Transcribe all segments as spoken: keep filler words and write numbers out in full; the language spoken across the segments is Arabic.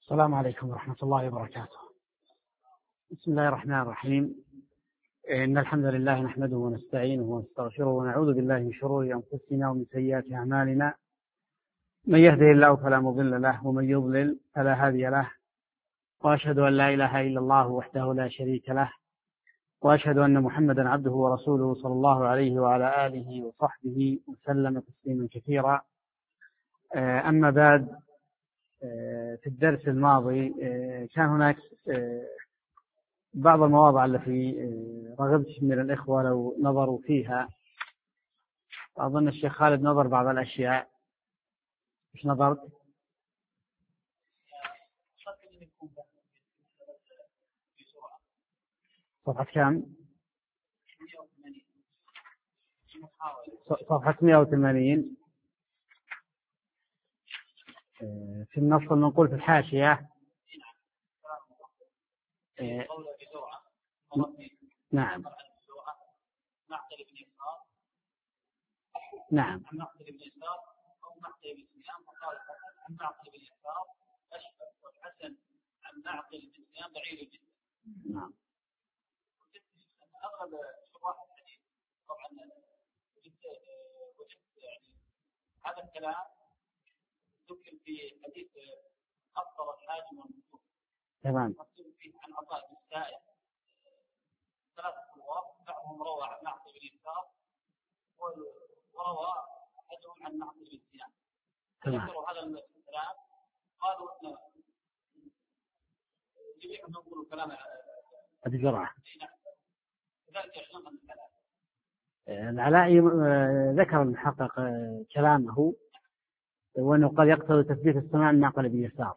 السلام عليكم ورحمة الله وبركاته. بسم الله الرحمن الرحيم. إن الحمد لله نحمده ونستعينه ونستغفره ونعوذ بالله من شرور أنفسنا ومن سيئات أعمالنا. من يهده الله فلا مضل له ومن يضلل فلا هادي له، وأشهد أن لا إله إلا الله وحده لا شريك له، وأشهد أن محمدا عبده ورسوله صلى الله عليه وعلى آله وصحبه وسلم تسليما كثيرا. أما بعد، في الدرس الماضي كان هناك بعض المواضع التي رغبت من الإخوة لو نظروا فيها. أظن الشيخ خالد نظر بعض الأشياء. إيش نظرت؟ صفحة كم؟ صفحة مئة وثمانين في النص المنقول في الحاشية. نعم نعم نعم هذا الكلام ذكر في حديث أفضل الحاجم والمكتوب. تمام. مكتوب فيه عن عطاء بن السائب ثلاثة أبواب، بعضهم روى عن معقل بن يسار وروى أحدهم عن معقل بن سنان. ذكروا هذا الكلام، قالوا أن يبيح أن نقول كلام أبي زرعة. كذلك يحلم أن الكلام العلائي ذكر المحقق كلامه، وأنه قد يقتضي تثبيت السماع من معقل بن يسار،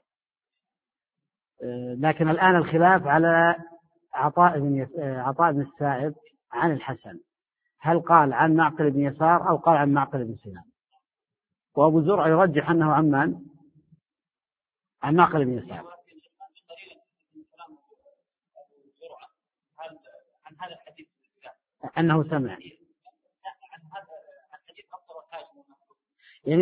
لكن الآن الخلاف على عطاء بن عطاء بن السائب عن الحسن، هل قال عن معقل بن يسار أو قال عن معقل بن سنان؟ وأبو زرع يرجح أنه عن من؟ عن معقل بن يسار. عن هذا الحديث أنه سمع يعني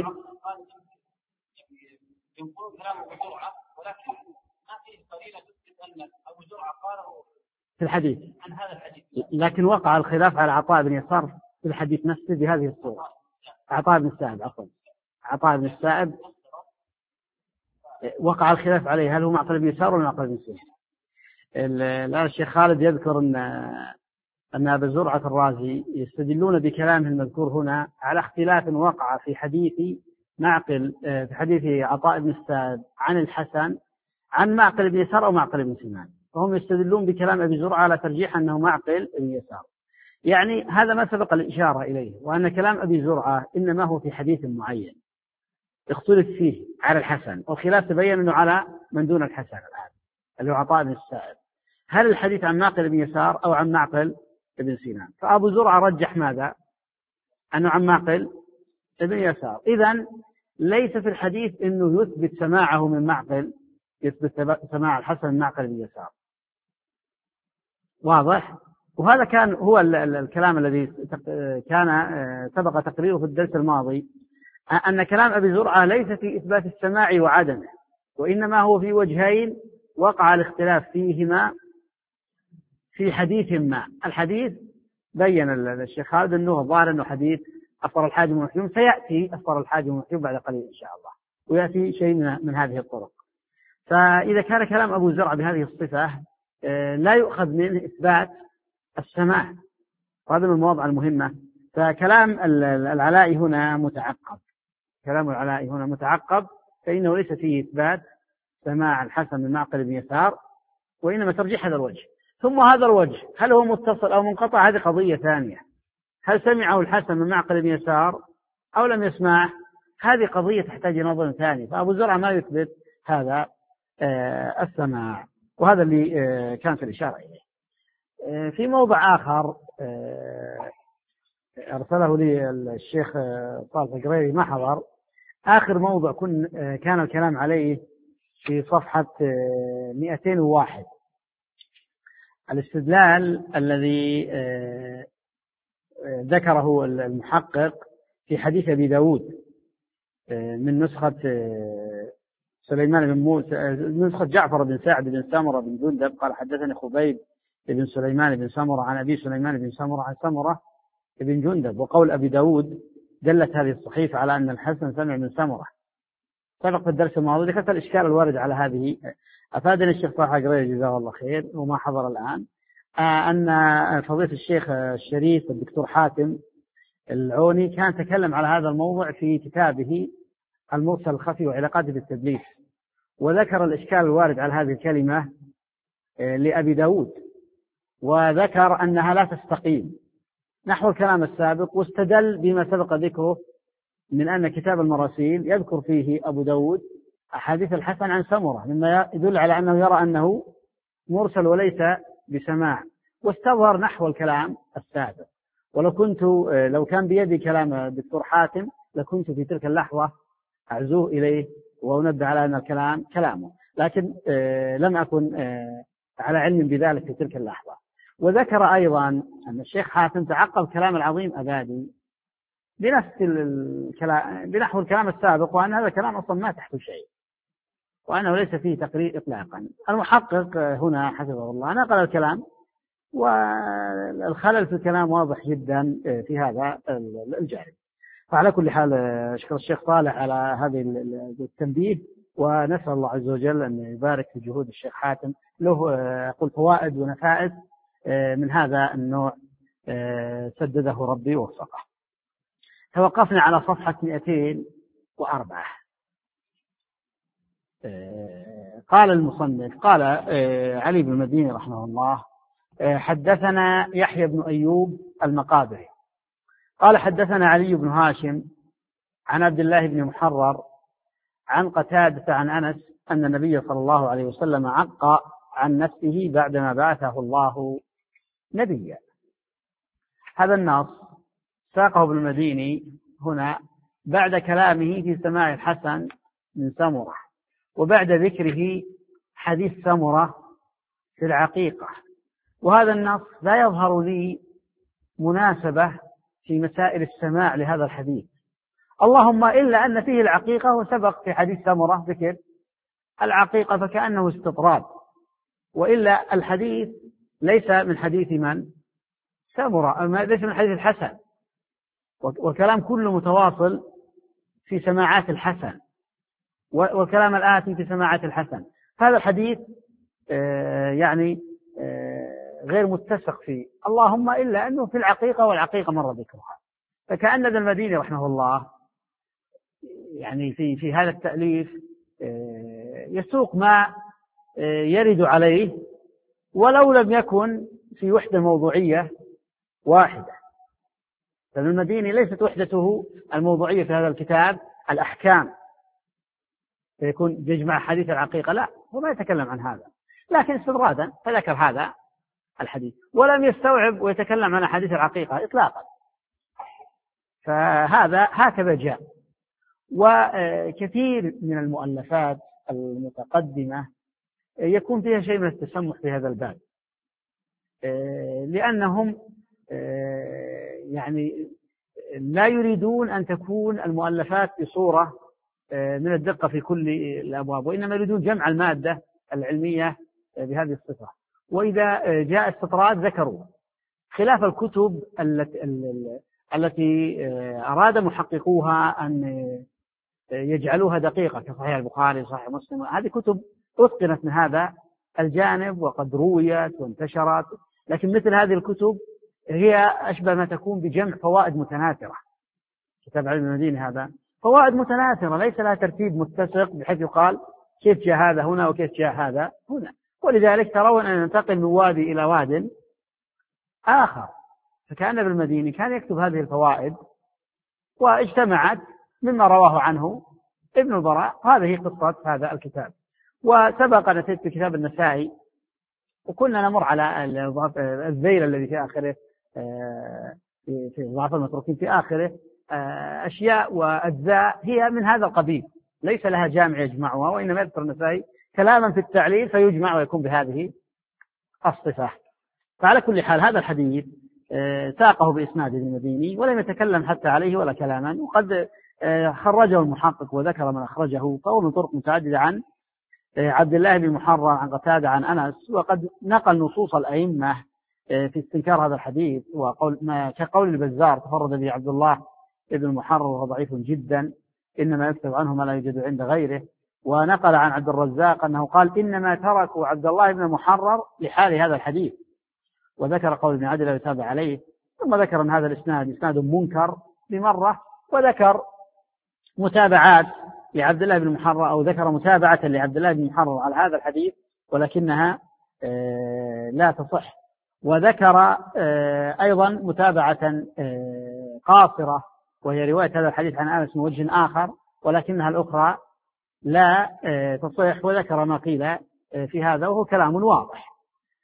ينقل كلامه بسرعة، ولكن ما فيه قرينة تثبت أن أبو زرعة قاله في الحديث عن هذا الحديث. لكن وقع الخلاف على عطاء بن يسار في الحديث نفسه بهذه الصورة. عطاء بن السائب عفوا عطاء بن السائب وقع الخلاف عليه، هل هو معقل بن يسار ولا معقل بن سنان؟ الآن الشيخ خالد يذكر أن أن أبا زرعة الرازي يستدلون بكلامه المذكور هنا على اختلاف وقع في حديث معقل في حديث عطاء بن السائب عن الحسن عن معقل بن يسار أو معقل بن سنان، فهم يستدلون بكلام أبي زرعة على ترجيح أنه معقل بن يسار. يعني هذا ما سبق الإشارة إليه، وأن كلام أبي زرعة إنما هو في حديث معين اختلف فيه على الحسن، والخلاف تبين أنه على من دون الحسن الآن اللي هو عطاء بن السائب، هل الحديث عن معقل بن يسار أو عن معقل بن سنان؟ فأبو زرعة رجح ماذا؟ أنه عن معقل بن يسار. إذن ليس في الحديث أنه يثبت سماعه من معقل، يثبت سماع الحسن من معقل بن يسار. واضح؟ وهذا كان هو الكلام الذي كان سبق تقريره في الدرس الماضي، أن كلام أبي زرعة ليس في إثبات السماع وعدمه، وإنما هو في وجهين وقع الاختلاف فيهما في حديث ما. الحديث بين الشيخ خالد أنه ظاهر أنه حديث أفطر الحاجم والمحجوم، سيأتي أفطر الحاجم والمحجوم بعد قليل إن شاء الله، ويأتي شيء من هذه الطرق. فإذا كان كلام أبو زرع بهذه الصفة لا يؤخذ منه إثبات السماع، وهذا من المواضع المهمة. فكلام العلائي هنا متعقب، كلام العلائي هنا متعقب، فإنه ليس فيه إثبات سماع الحسن من معقل بن يسار، وإنما ترجيح هذا الوجه. ثم هذا الوجه هل هو متصل أو منقطع؟ هذه قضية ثانية. هل سمعه الحسن من معقل بن يسار أو لم يسمعه؟ هذه قضية تحتاج نظر ثاني. فأبو زرعة ما يثبت هذا آه السماع، وهذا اللي آه كانت الإشارة إليه. آه في موضع آخر آه أرسله لي الشيخ صالح القريري ما حضر، آخر موضع كن آه كان الكلام عليه في صفحة آه مئتين وواحد، الاستدلال الذي آه ذكره المحقق في حديث أبي داود من نسخة سليمان بن موسى، نسخة جعفر بن سعد بن سمرة بن جندب قال حدثني خبيب بن سليمان بن سمرة عن أبي سليمان بن سمرة عن سمرة بن جندب. وقول أبي داود دلت هذه الصحيفة على أن الحسن سمع من سمرة. سبق في الدرس الماضي ذكرت الإشكال الوارد على هذه. أفادني الشيخ طه قريش جزاه الله خير وما حضر الآن أن فضيلة الشيخ الشريف الدكتور حاتم العوني كان تكلم على هذا الموضوع في كتابه المرسل الخفي وعلاقاته بالتدليس، وذكر الإشكال الوارد على هذه الكلمة لأبي داود، وذكر أنها لا تستقيم نحو الكلام السابق، واستدل بما سبق ذكره من أن كتاب المراسيل يذكر فيه أبو داود أحاديث الحسن عن سمرة، مما يدل على أنه يرى أنه مرسل وليس بسماع، واستظهر نحو الكلام السابق. ولو كنت لو كان بيدي كلام الدكتور حاتم لكنت في تلك اللحظة أعزوه إليه وأنبه على أن الكلام كلامه، لكن لم أكن على علم بذلك في تلك اللحظة. وذكر أيضا أن الشيخ حاتم تعقب كلام العظيم أبادي بنفس الكلام بنحو الكلام السابق، وأن هذا الكلام أصلا ما تحته شيء وأنه ليس فيه تقرير إطلاقا. المحقق هنا حفظه الله نقل الكلام، والخلل في الكلام واضح جدا في هذا الجانب. فعلى كل حال أشكر الشيخ صالح على هذه التنبيه، ونسأل الله عز وجل أن يبارك في جهود الشيخ حاتم له أقول فوائد ونفائس من هذا النوع سدده ربي ووفقه. توقفنا على صفحة مئتين وأربعة. قال المصنف قال علي بن المديني رحمه الله حدثنا يحيى بن أيوب المقابري قال حدثنا علي بن هاشم عن عبد الله بن محرر عن قتادة عن أنس أن النبي صلى الله عليه وسلم عق عن نفسه بعدما بعثه الله نبيا. هذا النص ساقه ابن المديني هنا بعد كلامه في سماع الحسن من سمرة، وبعد ذكره حديث سمرة في العقيقة. وهذا النص لا يظهر لي مناسبة في مسائل السماع لهذا الحديث، اللهم إلا أن فيه العقيقة، وسبق في حديث سمرة ذكر العقيقة فكأنه استطراد، وإلا الحديث ليس من حديث من؟ سمرة، ليس من حديث الحسن، والكلام كله متواصل في سماعات الحسن، والكلام الآتي في سماعات الحسن. هذا الحديث يعني غير متسق فيه، اللهم إلا أنه في العقيقة، والعقيقة مر ذكرها. فكأن ابن المديني رحمه الله يعني في في هذا التأليف يسوق ما يرد عليه ولو لم يكن في وحدة موضوعية واحدة. فابن المديني ليست وحدته الموضوعية في هذا الكتاب الأحكام فيكون يجمع حديث العقيقة، لا، هو ما يتكلم عن هذا، لكن استطرادا فذكر هذا الحديث ولم يستوعب ويتكلم عن حديث العقيقة إطلاقا. فهذا هكذا جاء. وكثير من المؤلفات المتقدمة يكون فيها شيء من التسمح في هذا الباب، لأنهم يعني لا يريدون أن تكون المؤلفات بصورة من الدقة في كل الأبواب، وإنما يريدون جمع المادة العلمية بهذه الصفة. وإذا جاء استطراد ذكروا، خلاف الكتب التي أراد محققوها أن يجعلوها دقيقة كصحيح البخاري وصحيح مسلم. هذه كتب أتقنت من هذا الجانب وقد رويت وانتشرت، لكن مثل هذه الكتب هي أشبه ما تكون بجمع فوائد متناثرة. كتاب علم المديني هذا فوائد متناثرة ليس لها ترتيب متسق بحيث يقال كيف جاء هذا هنا وكيف جاء هذا هنا، ولذلك ترون أن ننتقل من وادي إلى واد آخر. فكان ابن المديني كان يكتب هذه الفوائد واجتمعت مما رواه عنه ابن البراء. هذه قصة هذا الكتاب. وسبق نتيت في كتاب النسائي، وكنا نمر على الذيل الذي في آخره في ضعف المتروكين في آخره أشياء وأجزاء هي من هذا القبيل ليس لها جامع يجمعها، وإنما يذكر النسائي كلاما في التعليل فيجمع ويكون بهذه الصفة. فعلى كل حال هذا الحديث ساقه بإسناد ابن المديني ولم يتكلم حتى عليه ولا كلاما، وقد خرجه المحقق وذكر من أخرجه، فهو من طرق متعددة عن عبد الله بن محرر عن قتادة عن أنس، وقد نقل نصوص الأئمة في استنكار هذا الحديث، وقول ما كقول البزار تفرد به عبد الله بن محرر وهو ضعيف جدا، إنما يكتب عنه ما لا يوجد عند غيره. ونقل عن عبد الرزاق أنه قال إنما تركوا عبد الله بن محرر لحال هذا الحديث، وذكر قول ابن عدل يتابع عليه، ثم ذكر أن هذا الإسناد إسناد منكر بمرة، وذكر متابعات لعبد الله بن محرر، أو ذكر متابعة لعبد الله بن محرر على هذا الحديث ولكنها لا تصح، وذكر أيضا متابعة قاصرة وهي رواية هذا الحديث عن أنس من وجه آخر ولكنها الأخرى لا تصح، وذكر ما قيل في هذا وهو كلام واضح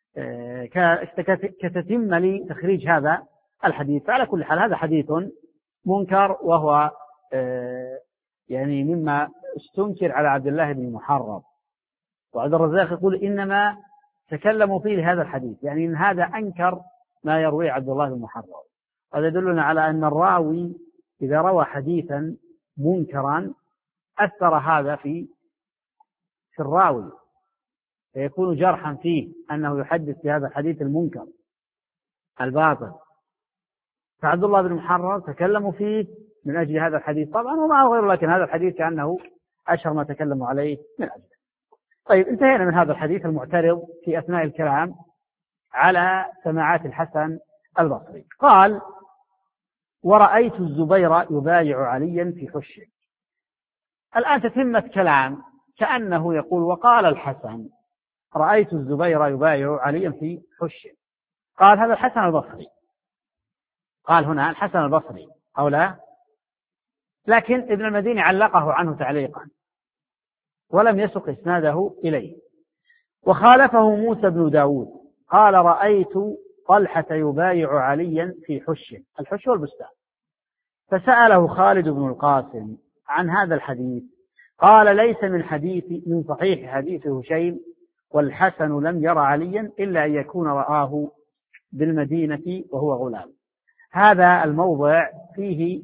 كتتم لتخريج هذا الحديث. فعلى كل حال هذا حديث منكر، وهو يعني مما استنكر على عبد الله بن محرر. وعبد الرزاق يقول إنما تكلموا فيه لهذا الحديث، يعني إن هذا أنكر ما يروي عبد الله بن محرر. هذا يدلنا على أن الراوي إذا روى حديثا منكرا أثر هذا في في الراوي، فيكون جرحا فيه أنه يحدث بهذا الحديث المنكر الباطل. فعبد الله بن محرر تكلموا فيه من أجل هذا الحديث طبعا ومعه غيره، لكن هذا الحديث كأنه أشهر ما تكلموا عليه من أجله. طيب، انتهينا من هذا الحديث المعترض في أثناء الكلام على سماعات الحسن البصري. قال: ورأيت الزبير يبايع عليا في حشه. الآن تتمة كلام كأنه يقول: وقال الحسن رأيت الزبير يبايع عليا في حشه. قال هذا الحسن البصري، قال هنا الحسن البصري أو لا، لكن ابن المديني علقه عنه تعليقا ولم يسق إسناده إليه. وخالفه موسى بن داود قال: رأيت طلحة يبايع عليا في حشه. الحش والبستان. فسأله خالد بن القاسم عن هذا الحديث، قال: ليس من حديث من صحيح حديث هشيم، والحسن لم يرى عليا إلا أن يكون رآه بالمدينة وهو غلام. هذا الموضع فيه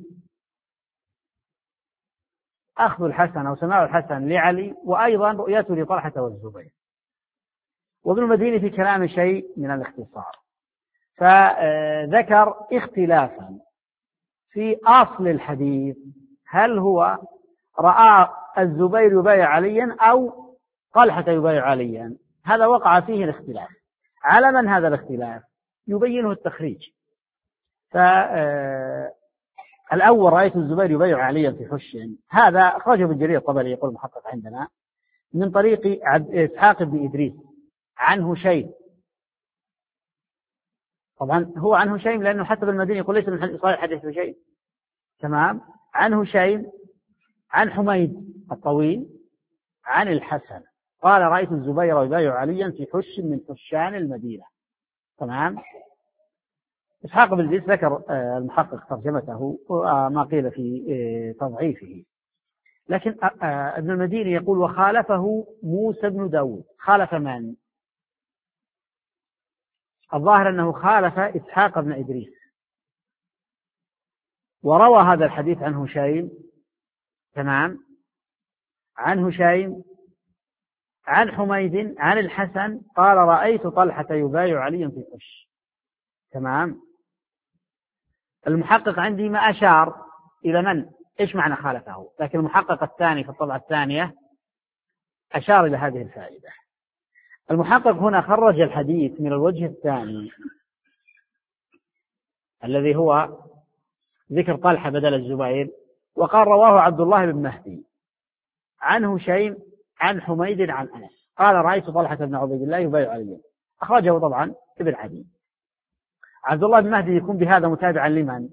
أخذ الحسن أو سماع الحسن لعلي، وأيضا رؤيته لطلحة والزبير. وابن المديني في كلام شيء من الاختصار، فذكر اختلافا في أصل الحديث، هل هو رأى الزبير يبايع عليا أو طلحة يبايع عليا. هذا وقع فيه الاختلاف. على من هذا الاختلاف؟ يبينه التخريج. فالأول: رأيت الزبير يبايع عليا في حش. هذا أخرجه ابن جرير الطبري يقول المحقق عندنا من طريق إسحاق بن إدريس عن هشيم. طبعا هو عن هشيم لأنه حسب المدينة يقول ليس من صحيح حديث هشيم، تمام. عن هشيم عن حميد الطويل عن الحسن قال: رأيت الزبير يبايع عليا في حش من حشان المدينة، تمام. إسحاق بن إدريس ذكر المحقق ترجمته وما قيل في تضعيفه، لكن ابن المديني يقول: وخالفه موسى بن داود. خالف من؟ الظاهر أنه خالف إسحاق بن إدريس، وروى هذا الحديث عن هشيم، تمام، عن هشيم عن حميد عن الحسن قال: رأيت طلحة يبايع عليا في حش، تمام. المحقق عندي ما أشار إلى من إيش معنى خالفه، لكن المحقق الثاني في الطبعة الثانية أشار إلى هذه الفائدة. المحقق هنا خرج الحديث من الوجه الثاني الذي هو ذكر طلحة بدل الزبير، وقال: رواه عبد الله بن مهدي عن هشيم عن حميد عن أنس قال: رأيت طلحة بن عبيد الله يبايع عليا. أخرجه طبعا ابن عدي. عبد الله بن مهدي يكون بهذا متابعا لمن؟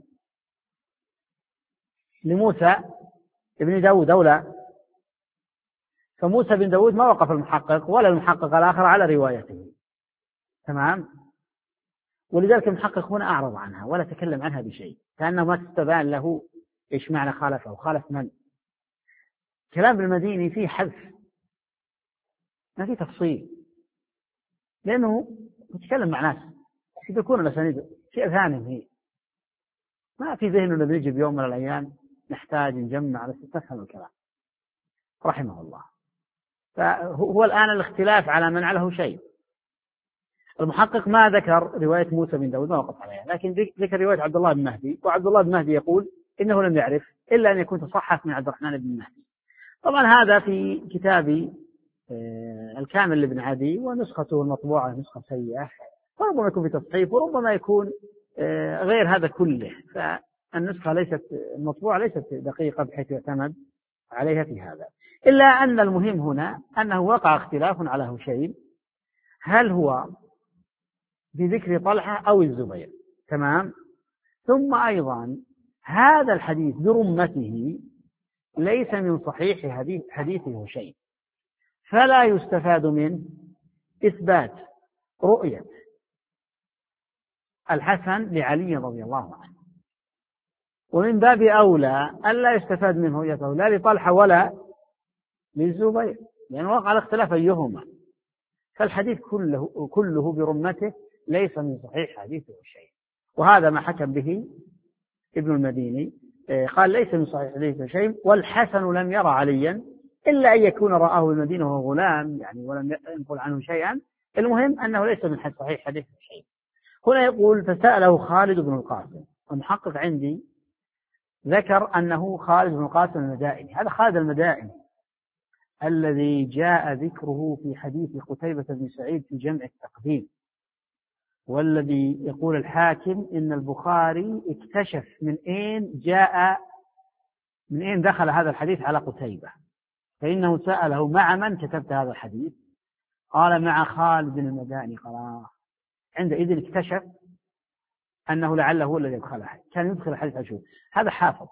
لموسى ابن داود أو لا؟ فموسى بن داود ما وقف المحقق ولا المحقق الآخر على روايته، تمام. ولذلك المحقق هنا أعرض عنها ولا تكلم عنها بشيء، كأنه ما تستبان له إيش معنى خالفه وخالف من. كلام ابن المديني فيه حذف، ما فيه تفصيل، لأنه يتكلم مع ناس يكون الأسانيد في أذهانهم، هي ما في ذهنه أنه بيجي بيوم من الأيام نحتاج نجمع بس تفهم الكلام رحمه الله. فهو الآن الاختلاف على من عليه شيء. المحقق ما ذكر رواية موسى بن داود، ما وقف عليها، لكن ذكر رواية عبد الله بن مهدي، وعبد الله بن مهدي يقول إنه لم يعرف إلا أن يكون تصحف من عبد الرحمن بن مهدي. طبعا هذا في كتابي الكامل لابن عدي، ونسخته المطبوعة نسخة سيئة، وربما يكون في تصحيف وربما يكون غير هذا كله، فالنسخة ليست المطبوعة ليست دقيقة بحيث يعتمد عليها في هذا. إلا أن المهم هنا أنه وقع اختلاف على هشيم، هل هو بذكر طلحة أو الزبير؟ تمام. ثم أيضا هذا الحديث برمته ليس من صحيح حديث هشيم، فلا يستفاد من إثبات رؤية الحسن لعلي رضي الله عنه، ومن باب أولى ألا يستفاد منه رؤيته لا لطلحة ولا للزبير، لأن وقع الاختلاف أيهما، فالحديث كله, كله برمته ليس من صحيح حديثه شيء. وهذا ما حكم به ابن المديني، قال ليس من صحيح حديثه شيء، والحسن لم يرى عليا إلا أن يكون رآه المدينة وهو غلام يعني ولم ينقل عنه شيئا، المهم أنه ليس من صحيح حديثه شيء. هنا يقول فسأله خالد بن القاسم، المحقق عندي ذكر أنه خالد بن القاسم المدائني. هذا خالد المدائني الذي جاء ذكره في حديث قتيبة بن سعيد في جمع التقديم، والذي يقول الحاكم إن البخاري اكتشف من أين جاء من أين دخل هذا الحديث على قتيبة، فإنه سأله مع من كتبت هذا الحديث؟ قال مع خالد بن المدائني. قال عندئذ اكتشف أنه لعله هو الذي يدخله، كان يدخل الحديث أشوف. هذا حافظ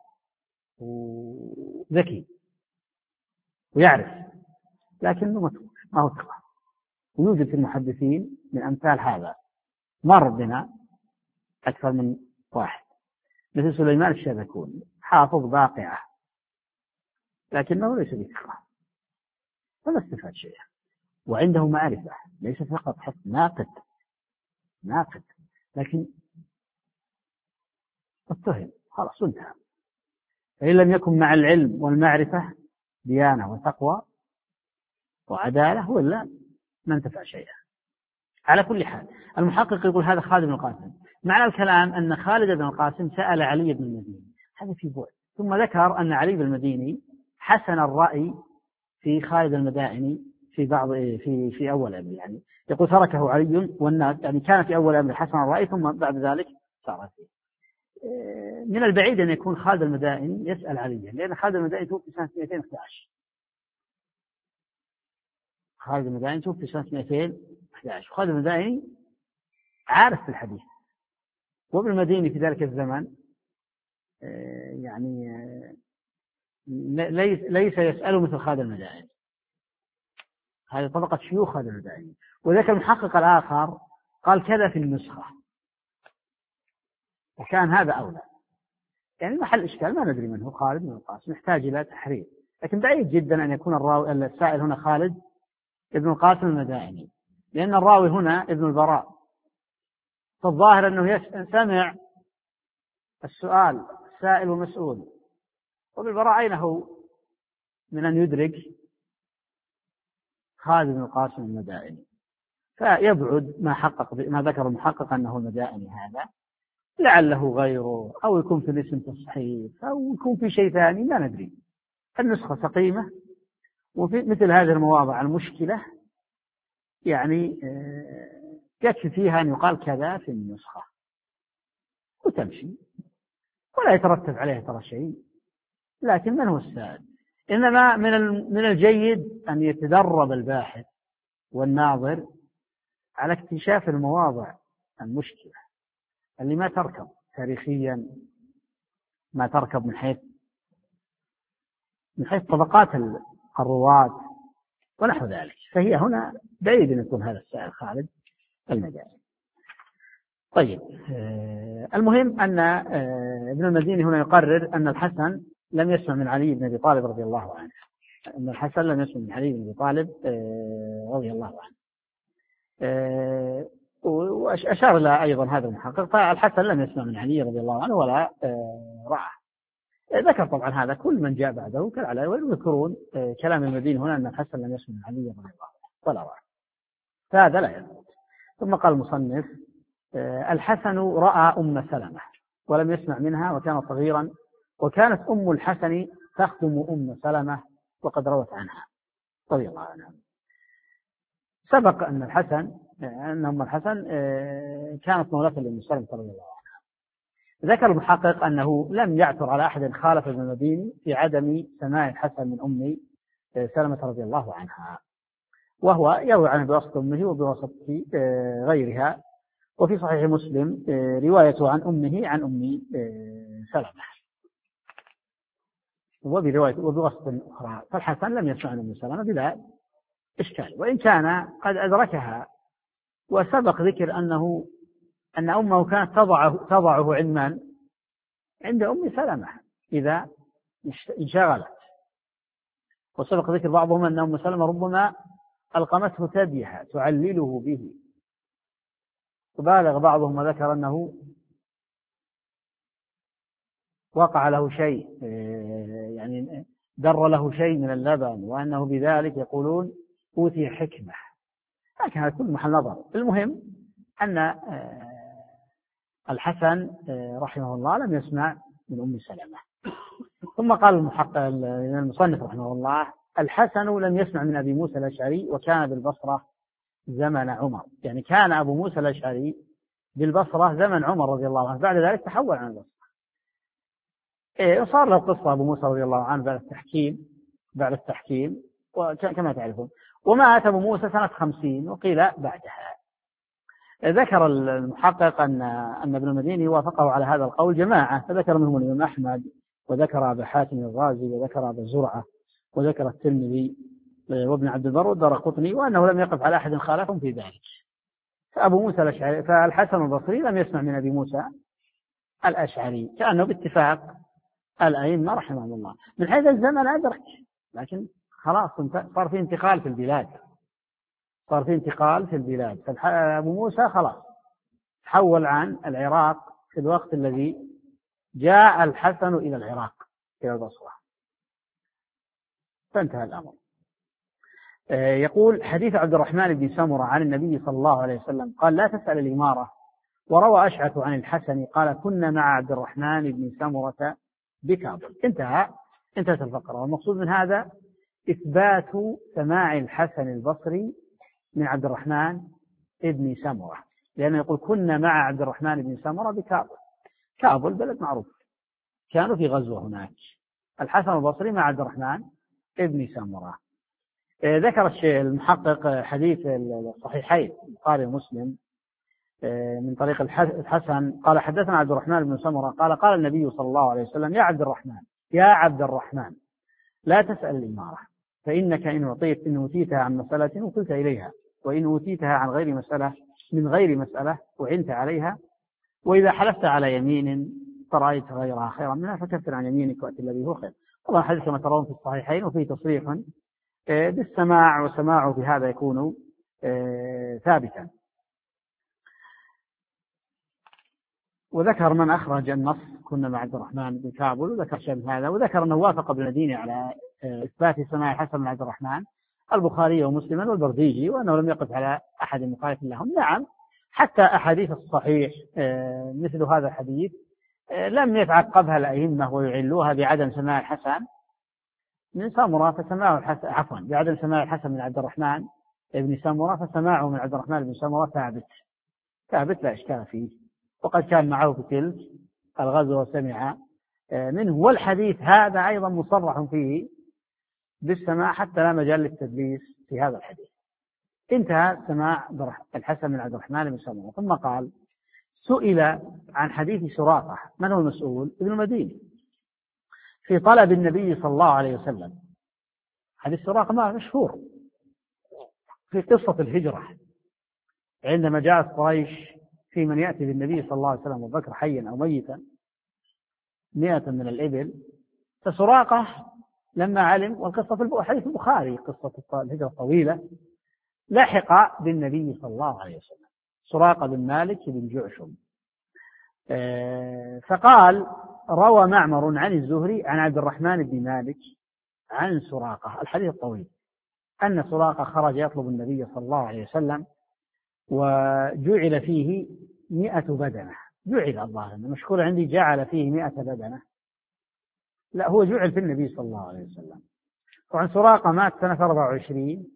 وذكي ويعرف، لكنه ما هو ثقة. ويوجد في المحدثين من أمثال هذا، مر بنا أكثر من واحد، مثل سليمان الشاذكوني، حافظ باقعة لكنه ليس بثقة، ولا استفاد شيئا، وعنده معرفة ليس فقط حفظ، ناقد ناقد لكن اتهم خلاص انتهى. فإن لم يكن مع العلم والمعرفة ديانة وتقوى وعدالة ولا ما انتفع شيئا. على كل حال المحقق يقول هذا خالد بن القاسم، معنى الكلام أن خالد بن القاسم سأل علي بن المديني، هذا في بعد. ثم ذكر أن علي بن المديني حسن الرأي في خالد المدائني في بعض في في أول أمر، يعني يقول تركه علي والناس، يعني كان في أول أمر حسن الرأي ثم بعد ذلك صار فيه. من البعيد أن يكون خالد المدائني يسأل عليا، لأن خالد المدائني توفي سنة مئتين وأحد عشر. خالد المدائني توفي سنة مئتين وأحد عشر، وخالد المدائني عارف في الحديث، وابن المديني في ذلك الزمن يعني ليس ليس يسأله مثل خالد المدائني، هذه طبقة شيوخ خالد المدائني. وذاك المحقق الآخر قال كذا في النسخة، وكان هذا أولى، يعني محل إشكال ما ندري منه خالد بن القاسم، يحتاج إلى تحرير، لكن بعيد جدا أن يكون الراوي السائل هنا خالد ابن القاسم المدائني، لأن الراوي هنا ابن البراء، فالظاهر أنه سمع السؤال السائل ومسؤول، وبالبراء أين هو من أن يدرك خالد بن القاسم المدائني؟ فيبعد ما حقق ما ذكر المحقق أنه المدائني هذا، لعله غيره، أو يكون في الاسم تصحيح، أو يكون في شيء ثاني ما ندري. النسخة سقيمة، وفي مثل هذه المواضع المشكلة يعني يكفي فيها أن يقال كذا في النسخة وتمشي ولا يترتب عليها ترى شيء. لكن من هو السائل؟ إنما من من الجيد أن يتدرب الباحث والناظر على اكتشاف المواضع المشكلة اللي ما تركب تاريخيا، ما تركب من حيث من حيث طبقات الرواة ونحو ذلك. فهي هنا بعيد أن يكون هذا السائل خالد المدائني. طيب، المهم أن ابن المديني هنا يقرر أن الحسن لم يسمع من علي بن أبي طالب رضي الله عنه، أن الحسن لم يسمع من علي بن أبي طالب رضي الله عنه. وأشار إلى أيضا هذا المحقق، فالحسن لم يسمع من علي رضي الله عنه ولا رأى. ذكر طبعا هذا كل من جاء بعده كالعلي، ويذكرون كلام المديني هنا أن الحسن لم يسمع من علي رضي الله عنه ولا رأى، فهذا لا يثبت. ثم قال المصنف الحسن رأى أم سلمة ولم يسمع منها وكان صغيرا، وكانت أم الحسن تخدم أم سلمة وقد روت عنها رضي الله عنها. سبق أن الحسن أن أم الحسن كانت مولاة لأم سلمة رضي الله عنها. ذكر المحقق أنه لم يعثر على أحد خالف ابن المديني في عدم سماع الحسن من أم سلمة رضي الله عنها، وهو يروي عنه بواسطة أمه وبواسطة غيرها. وفي صحيح مسلم روايته عن أمه عن أم سلمة وبرواية وبواسطة أخرى، فالحسن لم يسمع من أم سلمة بلا إشكال، وإن كان قد أدركها. وسبق ذكر أنه أن أمه كانت تضعه, تضعه عند من؟ عند أم سلمة إذا انشغلت. وسبق ذكر بعضهم أن أم سلمة ربما ألقمته ثديها تعلله به، وبالغ بعضهم وذكر أنه وقع له شيء يعني در له شيء من اللبن، وأنه بذلك يقولون أوتي حكمة، لكن هذا كل محل نظر. المهم أن الحسن رحمه الله لم يسمع من أم سلمة. ثم قال المحقق المصنف رحمه الله الحسن لم يسمع من أبي موسى الأشعري وكان بالبصرة زمن عمر، يعني كان أبو موسى الأشعري بالبصرة زمن عمر رضي الله عنه، بعد ذلك تحول عن البصرة. إيه صار له قصة أبو موسى رضي الله عنه بعد التحكيم بعد التحكيم وكما تعرفون. ومات أبو موسى سنة خمسين وقيل بعدها. ذكر المحقق أن أن ابن المديني وافقه على هذا القول جماعة، فذكر منهم الإمام أحمد وذكر أبا حاتم الرازي وذكر أبا زرعة وذكر الترمذي وابن عبد البر والدارقطني، وأنه لم يقف على أحد خالفهم في ذلك. فأبو موسى الأشعري فالحسن البصري لم يسمع من أبي موسى الأشعري، كأنه باتفاق الأئمة رحمهم الله. من حيث الزمن أدرك، لكن خلاص صار في انتقال في البلاد صار في انتقال في البلاد فأبو موسى خلاص تحول عن العراق في الوقت الذي جاء الحسن إلى العراق إلى البصرة، فانتهى الأمر. يقول حديث عبد الرحمن بن سمرة عن النبي صلى الله عليه وسلم قال لا تسأل الإمارة. وروى أشعث عن الحسن قال كنا مع عبد الرحمن بن سمرة بكابل. انتهى انتهت الفقرة. والمقصود من هذا إثبات سماع الحسن البصري من عبد الرحمن بن سمرة، لأنه يقول كنا مع عبد الرحمن بن سمرة بكابل. كابل بلد معروف، كانوا في غزوة هناك. الحسن البصري مع عبد الرحمن بن سمرة. ذكر الشيخ المحقق حديث الصحيحين البخاري ومسلم من طريق الحسن قال حدثنا عبد الرحمن بن سمرة قال قال النبي صلى الله عليه وسلم يا عبد الرحمن يا عبد الرحمن لا تسأل الإمارة، فإنك إن أعطيت إن أوتيتها عن مسألة وكلت إليها، وإن أوتيتها عن غير مسألة من غير مسألة وعنت عليها، وإذا حلفت على يمين فرأيت غيرها خيرا منها فكفر عن يمينك وأتي الذي هو خير. طبعا الحديث كما ترون في الصحيحين وفيه تصريح بالسماع، وسماعه بهذا يكون ثابتا. وذكر من أخرج النص كنا مع عبد الرحمن بن كابل، وذكر شيء من هذا، وذكر أنه وافق ابن المديني على إثبات سماع الحسن بن عبد الرحمن البخاري ومسلما والبرديجي، وأنه لم يقف على أحد مخالف لهم. نعم حتى أحاديث الصحيح مثل هذا الحديث لم يتعقبها الأئمة ويعلوها بعدم سماع الحسن من سمرة فسماعه الحسن عفوا بعدم سماع الحسن من عبد الرحمن بن سمرة فسماعه من عبد الرحمن بن سمرة ثابت ثابت لا إشكال فيه، وقد كان معه في تلك الغزوة وسمع منه. والحديث هذا أيضا مصرح فيه بالسماع حتى لا مجال للتدليس في هذا الحديث. انتهى سماع الحسن من عبد الرحمن بن سمرة. ثم قال سئل عن حديث سراقة من هو المسؤول؟ ابن المديني في طلب النبي صلى الله عليه وسلم. حديث سراقة ما مشهور في قصة الهجرة عندما جاءت قريش في من يأتي بالنبي صلى الله عليه وسلم وبكر حيا أو ميتا مئة من الإبل. فسراقة لما علم، والقصة في حديث البخاري قصة الهجرة الطويلة، لحق بالنبي صلى الله عليه وسلم سراقة بن مالك بن جعشم. فقال روى معمر عن الزهري عن عبد الرحمن بن مالك عن سراقة، الحديث الطويل، أن سراقة خرج يطلب النبي صلى الله عليه وسلم وجعل فيه مئة بدنة. جعل الله مشكور عندي جعل فيه مئة بدنة، لا هو جعل في النبي صلى الله عليه وسلم. وعن سراقة مات سنة أربعة وعشرين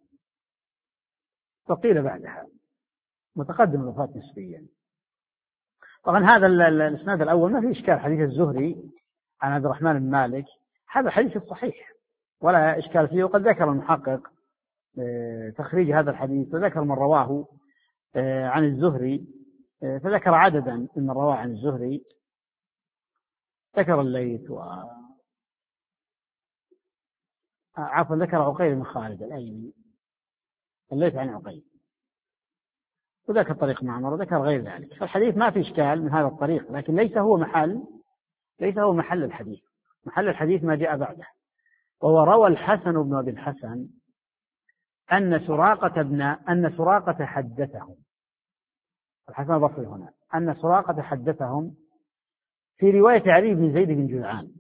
وقيل بعدها، متقدم الوفاة نسبيا. طبعا هذا الإسناد الأول ما فيه إشكال، حديث الزهري عن عبد الرحمن بن مالك هذا حديث صحيح ولا إشكال فيه، وقد ذكر المحقق تخريج هذا الحديث وذكر من رواه عن الزهري، فذكر عددا من رواه عن الزهري، ذكر الليث و عفوا ذكر عقيل بن خالد الأيلي، الليث عن عقيل، وذكر طريق معمر وذكر غير ذلك. فالحديث ما في إشكال من هذا الطريق، لكن ليس هو محل ليس هو محل الحديث. محل الحديث ما جاء بعده، وهو روى الحسن بن أبي الحسن أن سراقة ابن أن سراقة حدثهم، الحسن البصري هنا، أن سراقة حدثهم في رواية علي بن زيد بن جدعان،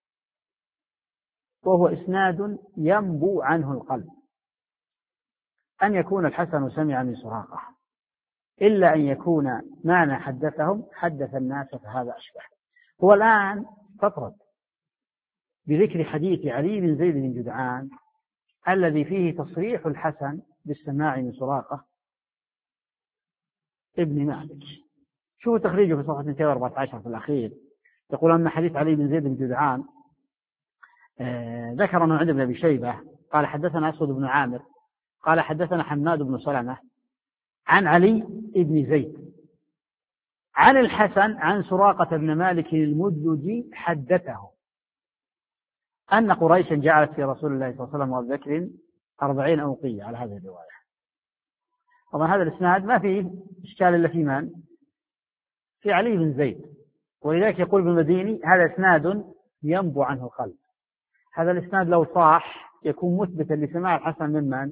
وهو إسناد ينبو عنه القلب، أن يكون الحسن سمع من سراقة، إلا أن يكون معنى حدثهم حدث الناس، فهذا أشبه. هو الآن تطرد بذكر حديث علي بن زيد بن جدعان الذي فيه تصريح الحسن بالسماع من سراقة ابن مالك. شوفوا تخريجه في صفحة مئتين وأربعة عشر في الأخير، يقول أن حديث علي بن زيد بن جدعان آه ذكر أنه عند ابن أبي شيبة قال حدثنا أسود بن عامر قال حدثنا حماد بن سلمة عن علي بن زيد عن الحسن عن سراقة بن مالك المدلجي حدثه أن قريشا جعلت في رسول الله صلى الله عليه وسلم وأبي بكر أربعين أوقية على هذه الرواية. طبعا هذا الإسناد ما فيه إشكال إلا في من؟ في علي بن زيد، ولذلك يقول ابن المديني هذا إسناد ينبو عنه القلب. هذا الإسناد لو صح يكون مثبتا لسماع الحسن من من؟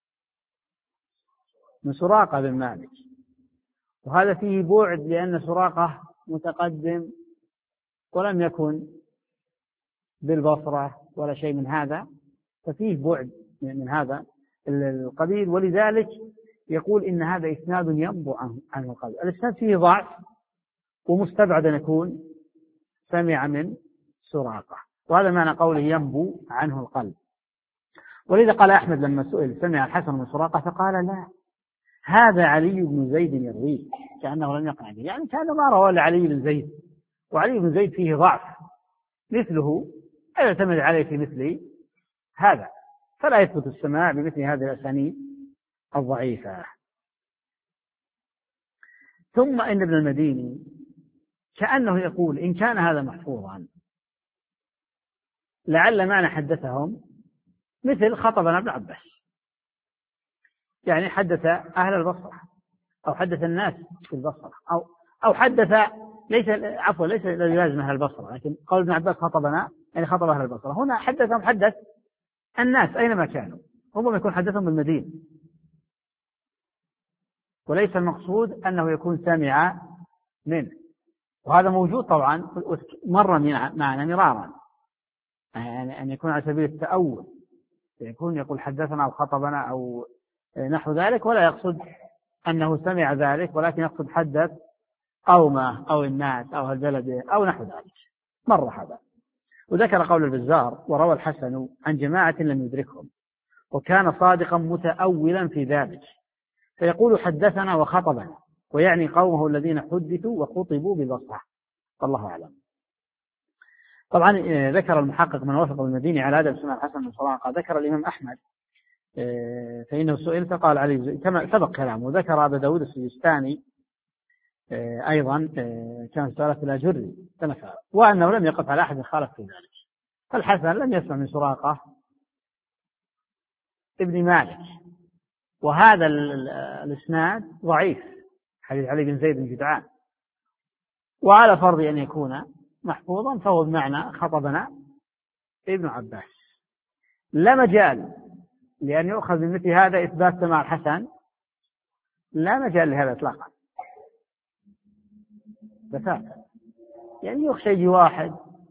من سراقة بن مالك، وهذا فيه بعد لأن سراقة متقدم ولم يكن بالبصرة ولا شيء من هذا، ففيه بعد من هذا القبيل، ولذلك يقول إن هذا إسناد ينبو عنه القلب. الإسناد فيه ضعف ومستبعد أن يكون سمع من سراقة، وهذا معنى قوله ينبو عنه القلب. ولذا قال أحمد لما سئل سمع الحسن من سراقة فقال لا، هذا علي بن زيد يرويه، كأنه لم يقنع به، يعني كان ما روى لعلي بن زيد، وعلي بن زيد فيه ضعف مثله لا يعتمد عليه في مثل هذا، فلا يثبت السماع بمثل هذه الأسانيد الضعيفة. ثم إن ابن المديني كأنه يقول إن كان هذا محفوظا لعل معنى حدثهم مثل خطبنا ابن عباس، يعني حدث أهل البصرة أو حدث الناس في البصرة أو أو حدث ليس عفوا ليس لازم أهل البصرة، لكن قول ابن عباس خطبنا يعني خطب أهل البصرة، هنا حدثهم حدث الناس أينما كانوا، ربما يكون حدثهم بالمدينة، وليس المقصود أنه يكون سامع منه. وهذا موجود طبعا مرة معنا مرارا، يعني أن يكون على سبيل التأول، يكون يقول حدثنا أو خطبنا أو نحو ذلك، ولا يقصد أنه سمع ذلك، ولكن يقصد حدث قومه أو الناس أو البلد أو نحو ذلك، مرة هذا. وذكر قول البزار وروى الحسن عن جماعة لم يدركهم، وكان صادقا متأولا في ذلك، فيقول حدثنا وخطبنا، ويعني قومه الذين حدثوا وخطبوا بالبصرة، والله أعلم. طبعا ذكر المحقق من وثق المديني على هذا سمع الحسن من سراقة، ذكر الإمام أحمد فإنه سئل فقال عليه كما سبق كلامه، وذكر أبا داود السجستاني أيضا كان سؤالة الأجري تنفع، وأنه لم يقف على أحد خالف في ذلك. فالحسن لم يسمع من سراقة ابن مالك، وهذا الإسناد ضعيف، حديث علي بن زيد بن جدعان، وعلى فرض أن يكون محفوظا فهو بمعنى خطبنا ابن عباس. لا مجال لأن يؤخذ من مثل هذا إثبات سماع الحسن، لا مجال لهذا إطلاقا، بتاتا يعني يخشى يجي واحد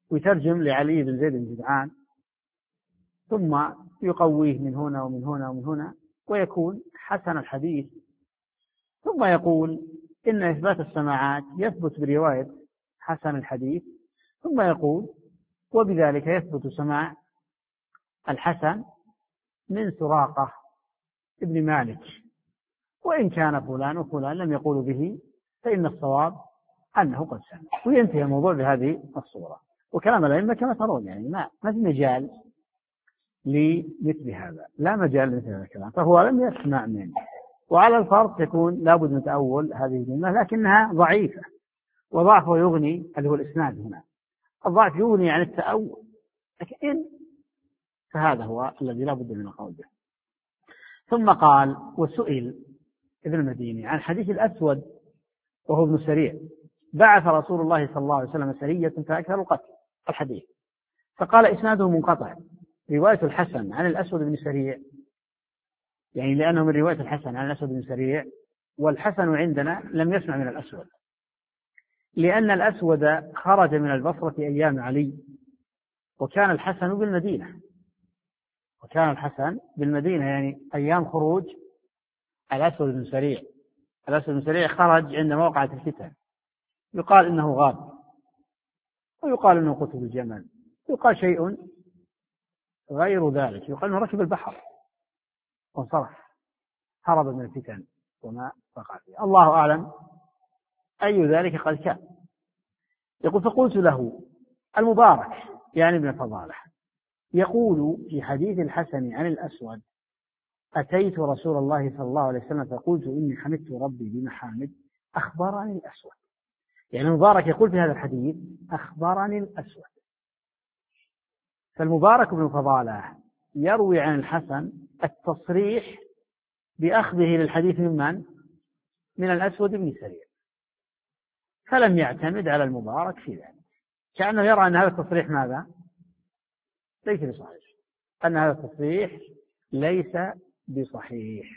ويترجم لعلي بن زيد بن جدعان، ثم يقويه من هنا ومن هنا ومن هنا ويكون حسن الحديث. ثم يقول إن إثبات السماعات يثبت برواية حسن الحديث، ثم يقول وبذلك يثبت سماع الحسن من سراقة ابن مالك، وإن كان فلان وفلان لم يقولوا به فإن الصواب أنه قد سمع. وينتهي الموضوع بهذه الصورة. وكلام الأئمة كما ترون يعني ما ما في مجال لمثل هذا، لا مجال لمثل هذا الكلام، فهو لم يسمع منه. وعلى الفرض يكون لابد من تأول هذه الجملة، لكنها ضعيفة، وضعفه يغني اللي هو الإسناد هنا، الضعف يغني عن التأول، لكن فهذا هو الذي لا بد من القول به. ثم قال وسئل ابن المديني عن حديث الأسود وهو ابن سريع، بعث رسول الله صلى الله عليه وسلم سرية فأكثر القتل الحديث، فقال إسناده منقطع، رواية الحسن عن الأسود بن سريع، يعني لأنه من رواية الحسن عن الأسود بن سريع، والحسن عندنا لم يسمع من الأسود، لأن الأسود خرج من البصرة أيام علي، وكان الحسن بالمدينة، وكان الحسن بالمدينة يعني أيام خروج الأسود بن سريع. الأسود بن سريع خرج عندما وقعت الفتن، يقال إنه غاب، ويقال إنه قتل الجمل، يقال شيء غير ذلك، يقال إنه ركب البحر وانصرف، هرب من الفتن وما وقع فيه، الله أعلم أي ذلك قد كان. يقول فقلت له المبارك يعني ابن فضالة يقول في حديث الحسن عن الأسود أتيت رسول الله صلى الله عليه وسلم فقلت إني حمدت ربي بمحامد أخبرني الأسود، يعني المبارك يقول في هذا الحديث أخبرني الأسود. فالمبارك بن فضالة يروي عن الحسن التصريح بأخذه للحديث ممن؟ من الأسود بن سريع، فلم يعتمد على المبارك في ذلك، كأنه يرى أن هذا التصريح ماذا؟ ليس بصحيح، أن هذا التصريح ليس بصحيح.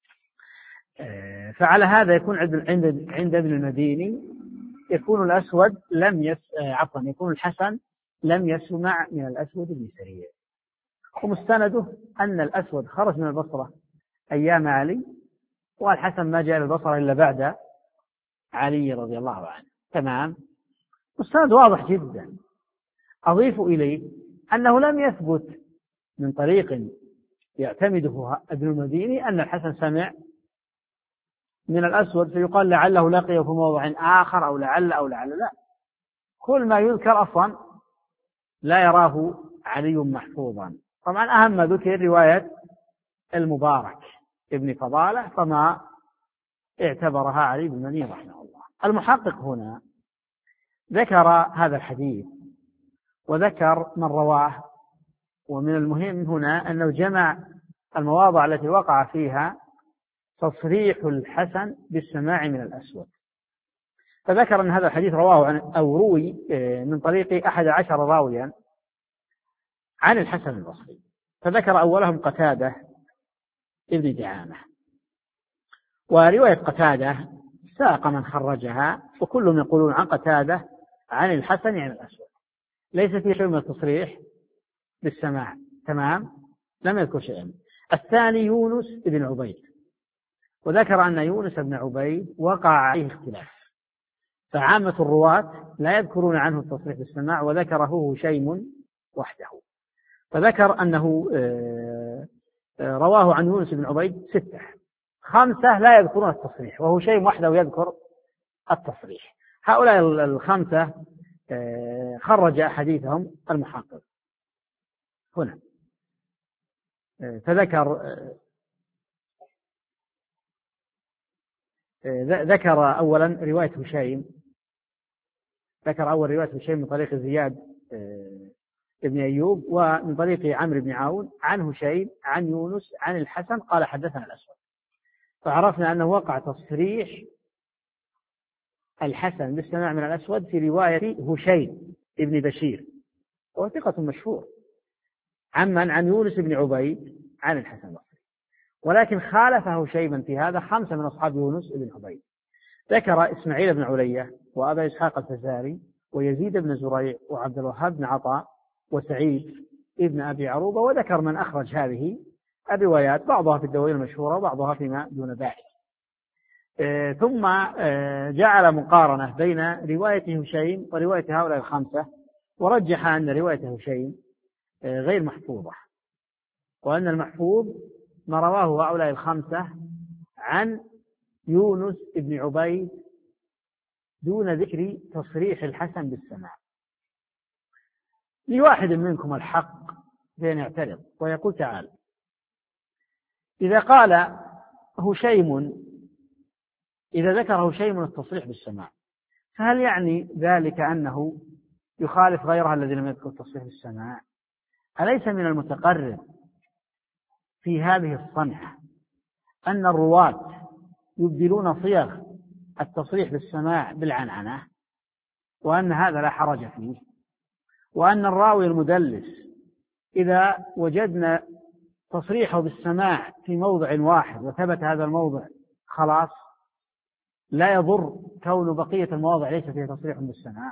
فعلى هذا يكون عند عند ابن المديني يكون الأسود لم يس عفوا يكون الحسن لم يسمع من الأسود بن سريع، ومستنده أن الأسود خرج من البصرة أيام علي، والحسن ما جاء البصرة إلا بعد علي رضي الله عنه. تمام، مستند واضح جدا. أضيف إليه أنه لم يثبت من طريق يعتمده ابن المديني أن الحسن سمع من الأسود فيقال لعله لقيه في موضع آخر أو لعل أو لعل، لا، كل ما يذكر أصلا لا يراه علي محفوظا. طبعا أهم ما ذكر رواية المبارك ابن فضالة، فما اعتبرها علي بن المديني رحمه الله. المحقق هنا ذكر هذا الحديث وذكر من رواه، ومن المهم هنا أنه جمع المواضع التي وقع فيها تصريح الحسن بالسماع من الأسود، فذكر أن هذا الحديث رواه عن أو روي من طريق أحد عشر راويا عن الحسن البصري، فذكر أولهم قتادة ابن دعامة، ورواية قتادة ساق من خرجها، وكلهم يقولون عن قتادة عن الحسن عن الأسود، ليس في شيء من التصريح بالسماع. تمام، لم يذكر شيئا. الثاني يونس بن عبيد، وذكر أن يونس بن عبيد وقع عليه اختلاف، فعامة الرواة لا يذكرون عنه التصريح بالسماع، وذكره هشيم وحده، فذكر أنه رواه عن يونس بن عبيد ستة، خمسة لا يذكرون التصريح، وهشيم وحده يذكر التصريح. هؤلاء الخمسة خرج أحاديثهم المحقق هنا، فذكر ذكر أولا رواية هشيم، ذكر أول رواية هشيم من طريق زياد ابن أيوب ومن طريق عمرو بن عون عن هشيم عن يونس عن الحسن قال حدثنا الأسود، فعرفنا أنه وقع تصريح الحسن بالسماع من الأسود في رواية هشيم ابن بشير، وهو ثقة مشهور، عمن عن يونس بن عبيد عن الحسن البصري، ولكن خالفه هشيما في هذا خمسة من أصحاب يونس بن عبيد، ذكر إسماعيل بن علية وأبا إسحاق الفزاري ويزيد بن زريع وعبد الوهاب بن عطاء وسعيد ابن أبي عروبة، وذكر من أخرج هذه الروايات بعضها في الدواوين المشهورة وبعضها فيما دون ذلك. آه ثم آه جعل مقارنة بين رواية هشيم ورواية هؤلاء الخمسة، ورجح أن رواية هشيم آه غير محفوظة، وأن المحفوظ ما رواه هؤلاء الخمسة عن يونس بن عبيد دون ذكر تصريح الحسن بالسماع. لواحد منكم الحق بأن يعترض ويقول تعالى: إذا قال هشيم إذا ذكر هشيم التصريح بالسماع، فهل يعني ذلك أنه يخالف غيرها الذي لم يذكر التصريح بالسماع؟ أليس من المتقرر في هذه الصنعة أن الرواة يبدلون صيغ التصريح بالسماع بالعنعنة، وأن هذا لا حرج فيه، وأن الراوي المدلس إذا وجدنا تصريحه بالسماع في موضع واحد وثبت هذا الموضع خلاص لا يضر كون بقية المواضع ليس فيها تصريح بالسماع،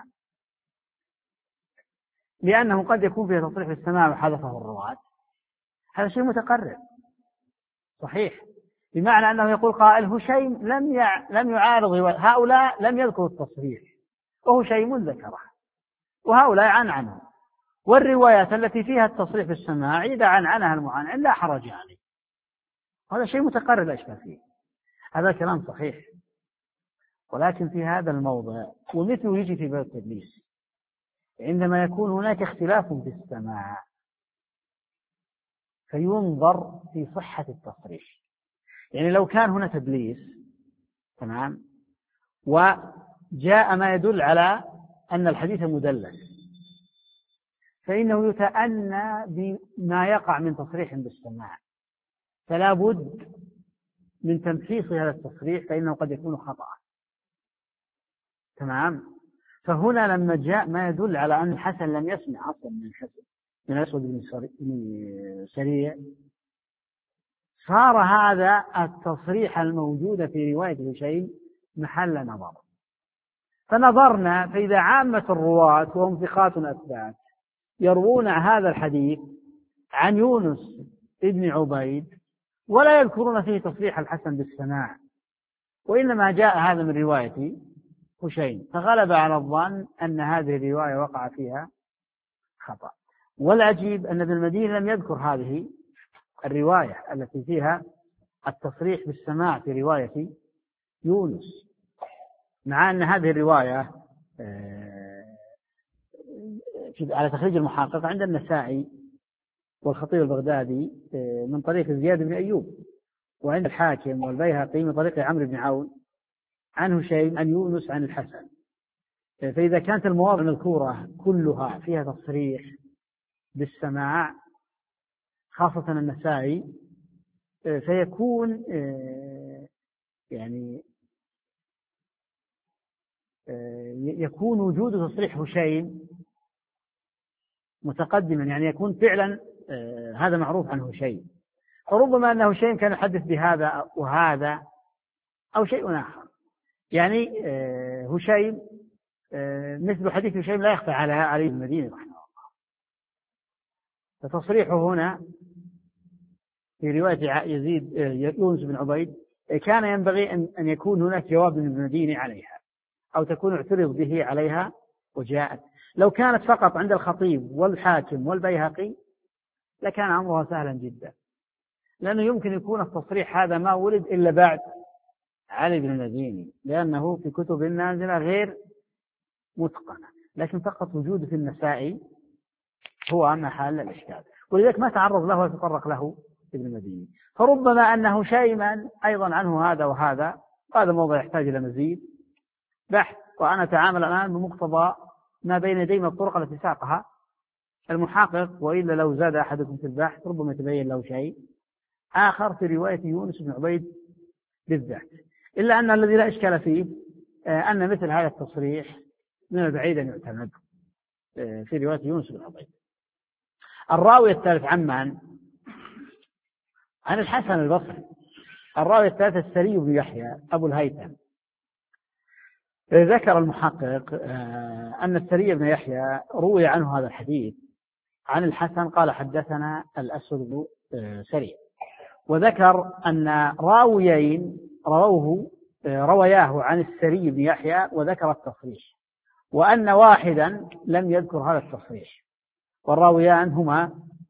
لأنه قد يكون فيها تصريح بالسماع وحذفه الرواة. هذا شيء متقرر صحيح، بمعنى أنه يقول قائل هشيم لم يع... لم يعارض هؤلاء، لم يذكروا التصريح وهشيم ذكره، وهؤلاء عنعنوا، والروايات التي فيها التصريح بالسماع إذا عنعنها المعنعن لا حرج عليه. هذا شيء متقرر لا إشكال فيه، هذا كلام صحيح. ولكن في هذا الموضع ومثله يجي في باب التدليس، عندما يكون هناك اختلاف في السماع فينظر في صحة التصريح. يعني لو كان هنا تدليس تمام وجاء ما يدل على أن الحديث مدلس، فإنه يتأنى بما يقع من تصريح بالسماع، فلا بد من تمحيص هذا التصريح، فإنه قد يكون خطأ تمام. فهنا لما جاء ما يدل على أن الحسن لم يسمع أصلا من الحسن من الأسود بن سريع، صار هذا التصريح الموجود في رواية هشيم محل نظر. فنظرنا فإذا عامة الرواة وهم ثقات أثبات يروون هذا الحديث عن يونس ابن عبيد ولا يذكرون فيه تصريح الحسن بالسماع، وإنما جاء هذا من رواية هشيم، فغلب على الظن أن هذه الرواية وقع فيها خطأ. والعجيب أن ابن المديني لم يذكر هذه الرواية التي فيها التصريح بالسماع في رواية يونس، مع أن هذه الرواية على تخريج المحقق عند النسائي والخطيب البغدادي من طريق زياد بن أيوب، وعند الحاكم والبيهقي من طريق عمرو بن عون عن هشيم عن يونس عن الحسن. فإذا كانت المواضع المذكورة كلها فيها تصريح بالسماع خاصة النسائي، فيكون يعني يكون وجود تصريح هشيم متقدما، يعني يكون فعلا هذا معروف عن هشيم، فربما أن هشيم كان يحدث بهذا وهذا أو شيء آخر. يعني هشيم مثل حديث هشيم لا يخفى على علي بن المديني رحمه الله، فتصريحه هنا في رواية يزيد يونس بن عبيد كان ينبغي أن يكون هناك جواب من المديني عليها أو تكون اعترض به عليها وجاءت. لو كانت فقط عند الخطيب والحاكم والبيهقي لكان أمرها سهلا جدا، لأنه يمكن يكون التصريح هذا ما ولد إلا بعد علي بن المديني، لأنه في كتب النازلة غير متقنة، لكن فقط وجوده في النسائي هو محل الإشكال، ولذلك ما تعرض له وتطرق له ابن المديني. فربما أنه شيئا أيضا عنه هذا وهذا، هذا موضوع يحتاج إلى مزيد بحث، وأنا أتعامل الآن بمقتضى ما بين يدي من الطرق التي ساقها المحقق، وإلا لو زاد أحدكم في البحث ربما يتبين له شيء آخر في رواية يونس بن عبيد بالذات. إلا أن الذي لا إشكال فيه أن مثل هذا التصريح من البعيد أن يعتمد في رواية يونس بن عبيد. الراوي الثالث عمان عن الحسن البصري. الراوي الثالث السري بن يحيى أبو الهيثم، ذكر المحقق أن السري بن يحيى روي عنه هذا الحديث عن الحسن قال حدثنا الأسود بن سري، وذكر أن راويين رووه روياه عن السري بن يحيى وذكر التصريح، وأن واحدا لم يذكر هذا التصريح، والراويان هما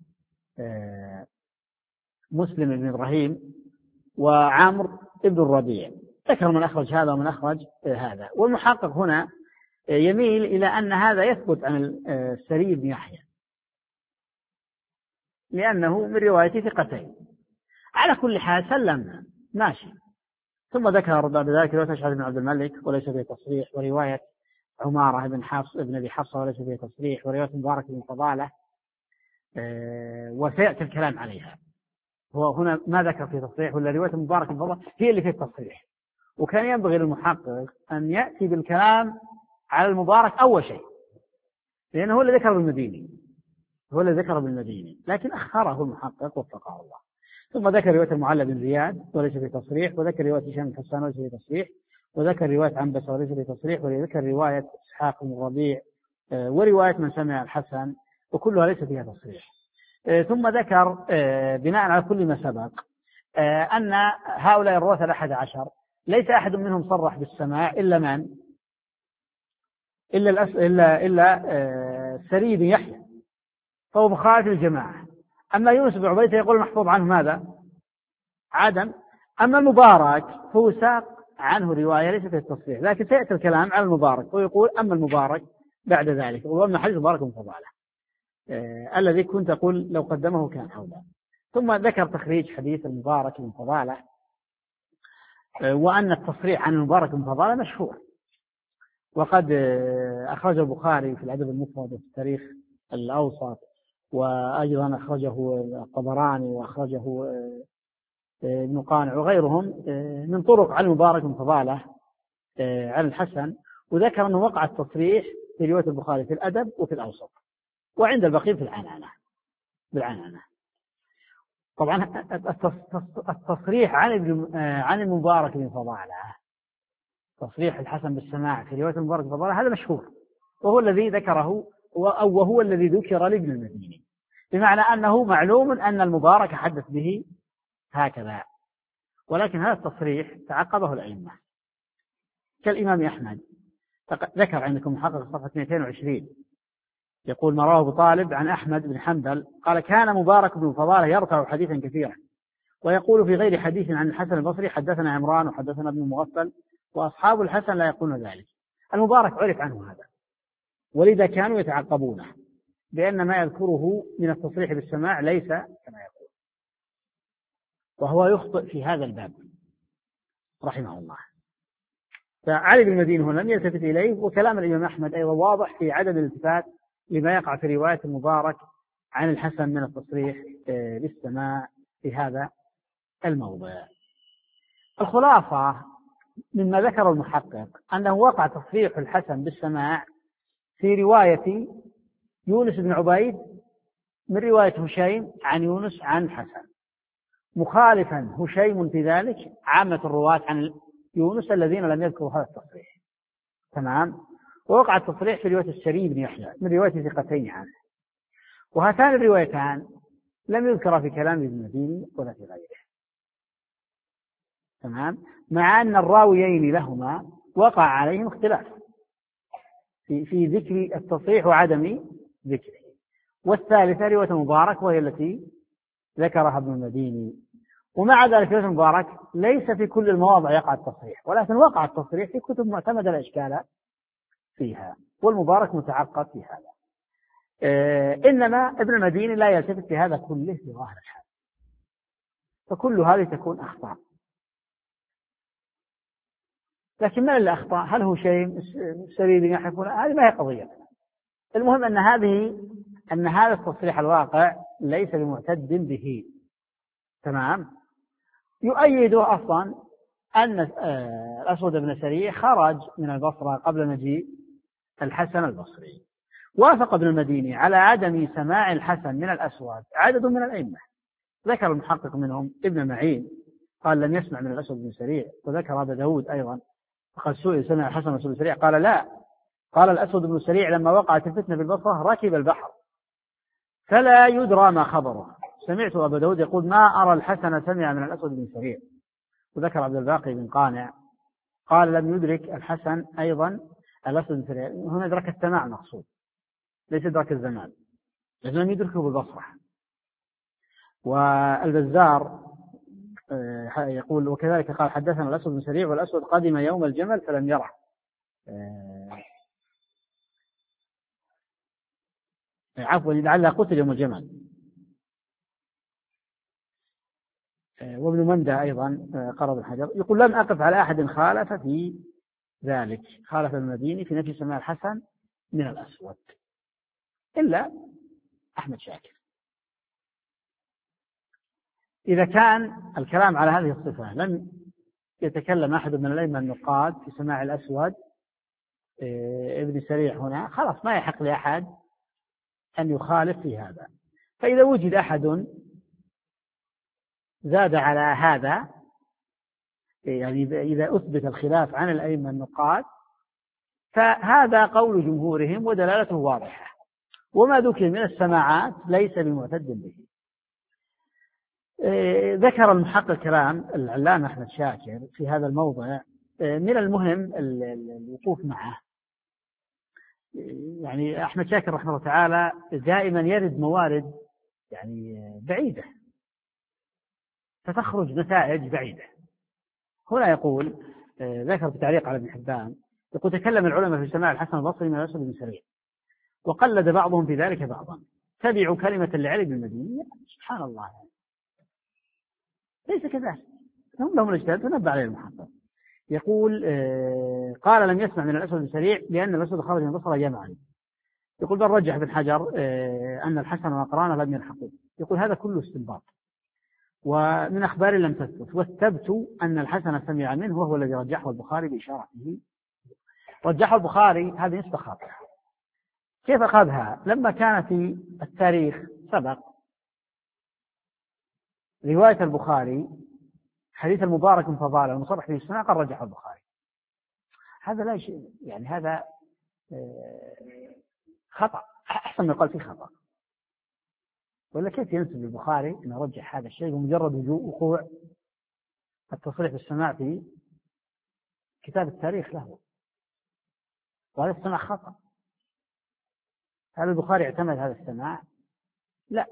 مسلم بن إبراهيم وعمرو بن الربيع. ذكر من أخرج هذا ومن أخرج هذا، والمحقق هنا يميل إلى أن هذا يثبت عن السري بن يحيى لأنه من رواية ثقتين. على كل حال سلمنا ماشي. ثم ذكر بعد ذلك رواية أشعث بن عبد الملك وليس فيه تصريح، ورواية عمارة بن حفص بن أبي حفصة وليس فيه تصريح، ورواية مبارك بن فضالة وسيأتي الكلام عليها. هو هنا ما ذكر فيه تصريح، ولا رواية مبارك بن فضالة هي اللي فيه التصريح، وكان ينبغي للمحقق أن يأتي بالكلام على المبارك أول شيء، لأنه هو اللي ذكر بالمديني هو اللي ذكر بالمديني لكن أخره المحقق وفقه الله. ثم ذكر رواية المعلى بن زياد وليس في تصريح، وذكر رواية هشام بن حسان وليس في تصريح، وذكر رواية عنبسة وليس في تصريح، وذكر رواية إسحاق بن الربيع ورواية من سمع الحسن، وكلها ليس فيها تصريح. ثم ذكر بناء على كل ما سبق أن هؤلاء الرواة الأحد عشر ليس أحد منهم صرح بالسماع إلا من إلا الأس... إلا إلا سري بن يحيى، فهو مخالف الجماعة. أما يونس بن عبيد يقول محفوظ عنه ماذا؟ عدم. أما المبارك فهو ساق عنه رواية ليس في التصريح، لكن سيأتي الكلام على المبارك، ويقول أما المبارك بعد ذلك، وأما حديث مبارك بن فضالة آه الذي كنت أقول لو قدمه كان أولى. ثم ذكر تخريج حديث المبارك بن فضالة آه وأن التصريح عن المبارك بن فضالة مشهور، وقد آه أخرج البخاري في الأدب المفرد وفي التاريخ الأوسط، وأيضا أخرجه الطبراني وأخرجه آه ابن قانع وغيرهم آه من طرق عن المبارك بن فضالة آه عن الحسن، وذكر أنه وقع التصريح في رواية البخاري في الأدب وفي الأوسط، وعند البقية في العنانة بالعنانة. طبعا التصريح عن عن المبارك بن فضالة، تصريح الحسن بالسماع في رواية المبارك بن فضالة هذا مشهور، وهو الذي ذكره أو وهو الذي ذكر لابن المديني، بمعنى أنه معلوم أن المبارك حدث به هكذا. ولكن هذا التصريح تعقبه الأئمة كالإمام أحمد، ذكر عندكم محقق صفحة اثنين وعشرين يقول ما رواه أبو طالب عن أحمد بن حنبل قال كان مبارك بن فضالة يرفع حديثا كثيرا ويقول في غير حديث عن الحسن البصري حدثنا عمران وحدثنا ابن المغفل، وأصحاب الحسن لا يقولون ذلك. المبارك عرف عنه هذا، ولذا كانوا يتعقبونه بأن ما يذكره من التصريح بالسماع ليس كما يقول، وهو يخطئ في هذا الباب رحمه الله. فعلي بن المديني هنا لم يلتفت إليه، وكلام الإمام أحمد أيضا واضح في عدم الالتفات لما يقع في رواية المبارك عن الحسن من التصريح بالسماع في هذا الموضع. الخلاصة مما ذكر المحقق أنه وقع تصريح الحسن بالسماع في رواية يونس بن عبيد من رواية هشيم عن يونس عن الحسن، مخالفا هشيم في ذلك عامة الرواة عن يونس الذين لم يذكروا هذا التصريح. تمام. ووقع التصريح في رواية السري بن يحيى من رواية ثقتين عنه، وهاتان الروايتان لم يذكر في كلام ابن المديني ولا في غيره. تمام. مع أن الراويين لهما وقع عليهم اختلاف في في ذكر التصريح وعدم ذكره. والثالثة رواية مبارك وهي التي ذكرها ابن المديني. ومع ذلك رواية مبارك ليس في كل المواضع يقع التصريح، ولكن وقع التصريح في كتب معتمدة الإشكال فيها، والمبارك متعقب في هذا. آه إنما ابن المديني لا يلتفت في هذا كله في ظاهر الحال، فكل هذه تكون أخطاء. لكن من اللي أخطأ؟ هل هو شيء سرير يحفون؟ هذه ما هي قضية. المهم أن هذه أن هذا التصريح الواقع ليس بمعتد به. تمام. يؤيده أصلا أن الأسود بن سري خرج من البصرة قبل مجيء الحسن البصري. وافق ابن المديني على عدم سماع الحسن من الأسود عدد من الأئمة، ذكر المحقق منهم ابن معين قال لم يسمع من الأسود بن سري، وذكر أبا داود أيضا قال سئل سمع الحسن والأسود بن سريع قال لا، قال الأسود بن سريع لما وقعت الفتنة بالبصرة ركب البحر فلا يدرى ما خبره. سمعت أبا داود يقول ما أرى الحسن سمع من الأسود بن سريع. وذكر عبد الباقي بن قانع قال لم يدرك الحسن أيضا الأسود بن سريع. هنا إدراك السماع مقصود ليس إدراك الزمان، لكن لم يدركه بالبصرة. والبزار يقول وكذلك قال حدثنا الأسود بن سريع والأسود قدم يوم الجمل فلم يره. عفوا لعله قتل يوم الجمل. وابن مندى أيضا قرض الحجر يقول لم أقف على أحد خالف في ذلك، خالف المديني في نفي سماع الحسن من الأسود إلا أحمد شاكر. إذا كان الكلام على هذه الصفة لم يتكلم أحد من الأئمة النقاد في سماع الأسود ابن سريع هنا خلاص ما يحق لأحد أن يخالف في هذا. فإذا وجد أحد زاد على هذا يعني إذا أثبت الخلاف عن الأئمة النقاد فهذا قول جمهورهم ودلالته واضحة، وما ذكر من السماعات ليس بمعتد به. ذكر المحقق كلام العلامة أحمد شاكر في هذا الموضع من المهم الوقوف معه. يعني أحمد شاكر رحمه الله تعالى دائما يرد موارد يعني بعيدة فتخرج نتائج بعيدة. هنا يقول ذكر في تعليق على ابن حبان يقول تكلم العلماء في سماع الحسن البصري من الأسود بن سريع وقلد بعضهم في ذلك بعضا، تبعوا كلمة لعلي بن المديني. سبحان الله ليس كذلك، هم لهم الاجتهاد تنبأ عليه المحقق. يقول آه قال لم يسمع من الأسود بن سريع لأن الأسود خرج من البصرة جمعا. يقول بل رجح ابن حجر آه أن الحسن وأقرانه لم يلحقوا. يقول هذا كله استنباط ومن أخبار لم تثبت، والثبت أن الحسن سمع منه وهو الذي رجحه البخاري بإشارته. رجحه البخاري هذه نسبة خاطئة. كيف أخذها؟ لما كان في التاريخ سبق رواية البخاري حديث المبارك من فضاله المصرح به السماع قال رجحه البخاري. هذا لا شيء يعني هذا خطأ، أحسن ما يقال فيه خطأ. ولا كيف ينسب البخاري أن رجح هذا الشيء بمجرد وقوع التصريح بالسماع في كتاب التاريخ له؟ وهذا السماع خطأ. هل البخاري اعتمد هذا السماع؟ لا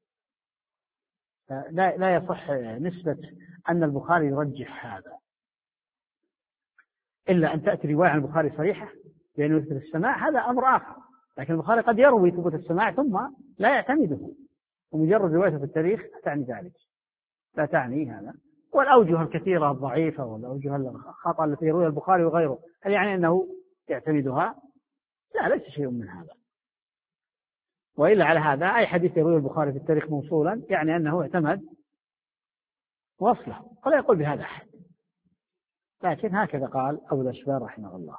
لا لا يصح نسبة أن البخاري يرجح هذا إلا أن تأتي رواية عن البخاري صريحة بأنه يثبت السماع، هذا أمر آخر. لكن البخاري قد يروي ثبوت السماع ثم لا يعتمده، ومجرد روايته في التاريخ تعني ذلك، لا تعني هذا. والأوجه الكثيرة الضعيفة والأوجه الخطأ التي يرويها البخاري وغيره هل يعني أنه يعتمدها؟ لا، ليس شيء من هذا. وإلا على هذا أي حديث يرويه البخاري في التاريخ موصولا يعني أنه اعتمد وصله، ولا يقول بهذا أحد. لكن هكذا قال أبو الأشبال رحمه الله.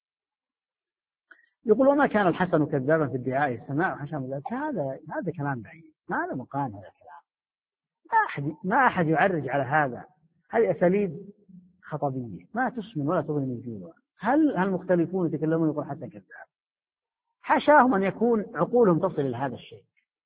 يقول وما كان الحسن كذابا في ادعاء السماع وحشام ذلك. هذا هذا كلام بعيد، ما له مقام هذا الكلام. ما أحد ما أحد يعرج على هذا. هذه أساليب خطبية ما تسمن ولا تغني من جوع. هل هل المختلفون يتكلمون يقول حسن كذاب؟ حاشاهم أن يكون عقولهم تصل إلى هذا الشيء.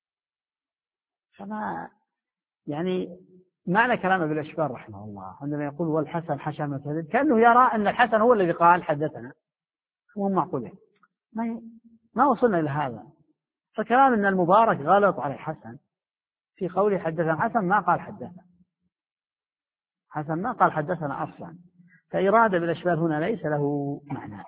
فما يعني معنى كلام ابن الأشبال رحمه الله عندما يقول والحسن حشا من كذب كأنه يرى أن الحسن هو الذي قال حدثنا، هو معقوله ما ما وصلنا إلى هذا. فكلام أن المبارك غلط على الحسن في قوله حدثنا، حسن ما قال حدثنا، حسن ما قال حدثنا أصلا. فإرادة بالأشبال هنا ليس له معنى.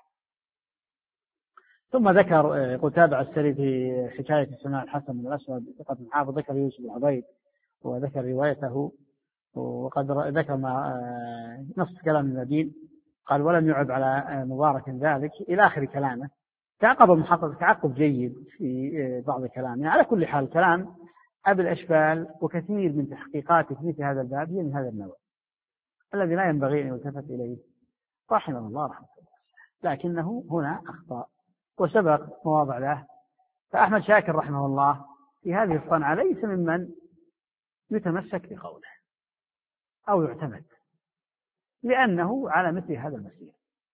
ثم ذكر يقول تابع السري في حكاية سماع الحسن بن الأسود ثقة حافظ، ذكر يوسف بن عبيد وذكر روايته، وقد ذكر ما نص كلام النبيل قال ولم يعب على مبارك ذلك إلى آخر كلامه. تعقب المحقق تعقب جيد في بعض كلامه. على كل حال كلام أبي الأشبال وكثير من تحقيقاته في هذا الباب هي من هذا النوع الذي لا ينبغي أن يلتفت إليه رحمه الله رحمه الله، لكنه هنا أخطأ وسبق مواضع له. فأحمد شاكر رحمه الله في هذه الصنعة ليس ممن يتمسك بقوله أو يعتمد، لأنه على مثل هذا المسير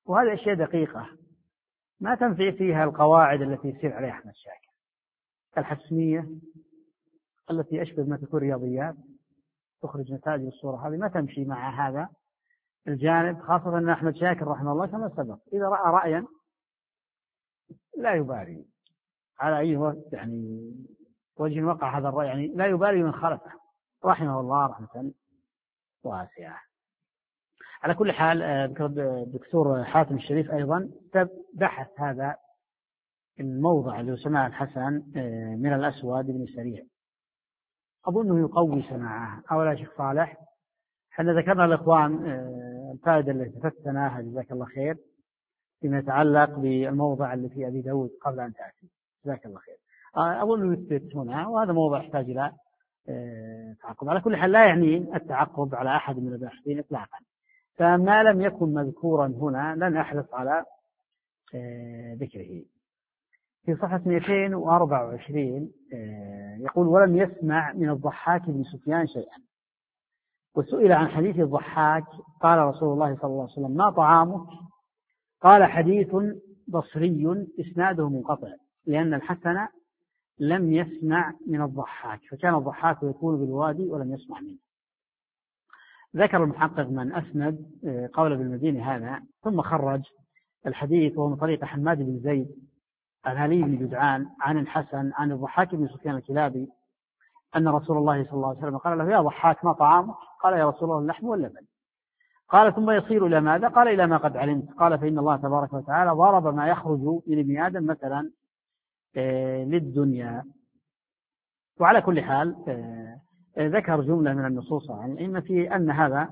وهذه أشياء دقيقة ما تنفع فيها القواعد التي يسير عليها أحمد شاكر، الحتمية التي أشبه ما تكون رياضيات تخرج نتائج الصورة، هذه ما تمشي مع هذا الجانب، خاصة أن أحمد شاكر رحمه الله كما سبق إذا رأى رأيا لا يبالي على أي وقت يعني وجه وقع هذا الرأي، يعني لا يبالي من خلفه رحمه الله رحمة واسعة. على كل حال الدكتور حاتم الشريف أيضا بحث هذا الموضع اللي سماع الحسن من الأسود بن سريع، أظنه يقوي سماعه. أولا شيخ صالح احنا ذكرنا الإخوان الفائدة التي تفتناها جزاك الله خير فيما يتعلق بالموضع اللي في أبي داود قبل أن تأتي، جزاك الله خير. أظن يثبت هنا، وهذا موضع يحتاج إلى تعقب. على كل حال لا يعني التعقب على أحد من الباحثين إطلاقا، فما لم يكن مذكورا هنا لن أحرص على ذكره. في صفحة مئتين وأربعة وعشرين يقول: ولم يسمع من الضحاك بن سفيان شيئا، وسئل عن حديث الضحاك قال رسول الله صلى الله عليه وسلم: ما طعامك؟ قال: حديث بصري إسناده منقطع، لأن الحسن لم يسمع من الضحاك، فكان الضحاك يكون بالوادي ولم يسمع منه. ذكر المحقق من أسند قول بالمدينة هذا، ثم خرج الحديث وهو من طريق حماد بن زيد الهلي بن جدعان عن الحسن عن الضحاك بن سفيان الكلابي أن رسول الله صلى الله عليه وسلم قال له: يا ضحاك ما طعامك؟ قال: يا رسول الله اللحم واللبن. قال: ثم يصير إلى ماذا؟ قال: إلى ما قد علمت. قال: فإن الله تبارك وتعالى ضرب ما يخرج من ابن آدم مثلا للدنيا. وعلى كل حال ذكر جملة من النصوص عن الأئمة في أن هذا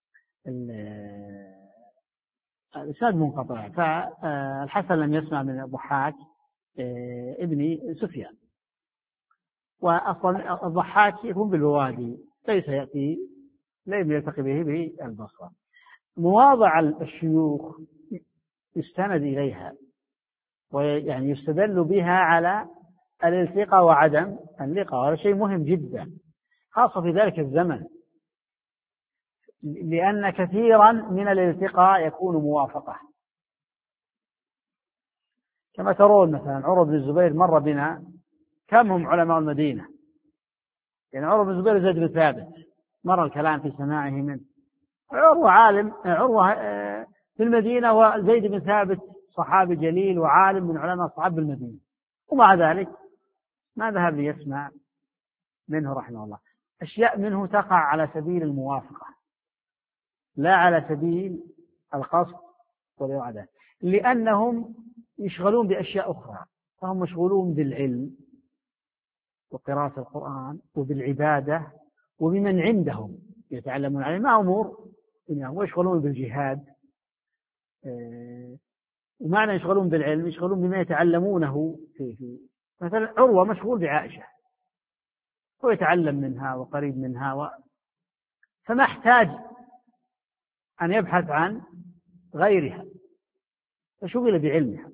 الإسناد منقطع، فالحسن لم يسمع من الضحاك ابن سفيان، وأصلا الضحاك يكون بالبوادي ليس يأتي لم يلتقي به بالبصرة. مواضع الشيوخ يستند إليها ويعني يستدل بها على الالتقاء وعدم اللقاء، هذا شيء مهم جدا خاصة في ذلك الزمن، لأن كثيرا من الالتقاء يكون موافقة. كما ترون مثلا عروة بن الزبير مر بنا، كم هم علماء المدينة؟ يعني عروة بن الزبير زيد بن ثابت مر الكلام في سماعه منه. عروة عالم، عروة في المدينة، وزيد بن ثابت صحابي جليل وعالم من علماء صحاب المدينة، ومع ذلك ما ذهب ليسمع منه رحمه الله. أشياء منه تقع على سبيل الموافقة لا على سبيل القصد والإرادة، لأنهم يشغلون بأشياء أخرى، فهم مشغولون بالعلم وقراءة القرآن وبالعبادة وبمن عندهم يتعلمون عليه ما أمور دنياهم، ويشغلون بالجهاد. ومعنى يشغلون بالعلم يشغلون بما يتعلمونه فيه. مثلا عروة مشغول بعائشة ويتعلم منها وقريب منها و... فما احتاج أن يبحث عن غيرها، فشغل بعلمها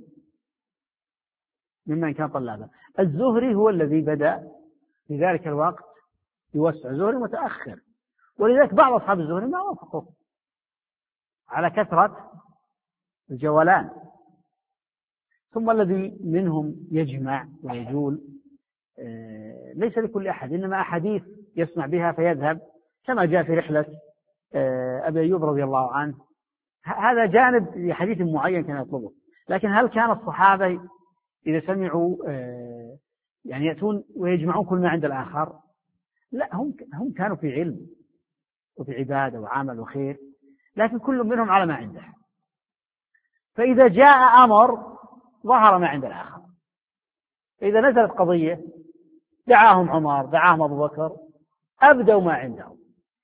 ممن كان طلابا. الزهري هو الذي بدأ في ذلك الوقت يوسع، الزهري متأخر، ولذلك بعض أصحاب الزهري ما وافقوا على كثرة الجولان. ثم الذي منهم يجمع ويجول ليس لكل أحد، إنما أحاديث يسمع بها فيذهب، كما جاء في رحلة أبي أيوب رضي الله عنه. هذا جانب لحديث معين كان يطلبه. لكن هل كان الصحابة إذا سمعوا يعني يأتون ويجمعون كل ما عند الآخر؟ لا، هم هم كانوا في علم وفي عبادة وعمل وخير، لكن كل منهم على ما عنده. فإذا جاء أمر ظهر ما عند الآخر، إذا نزلت قضية دعاهم عمر دعاهم أبو بكر أبدوا ما عندهم،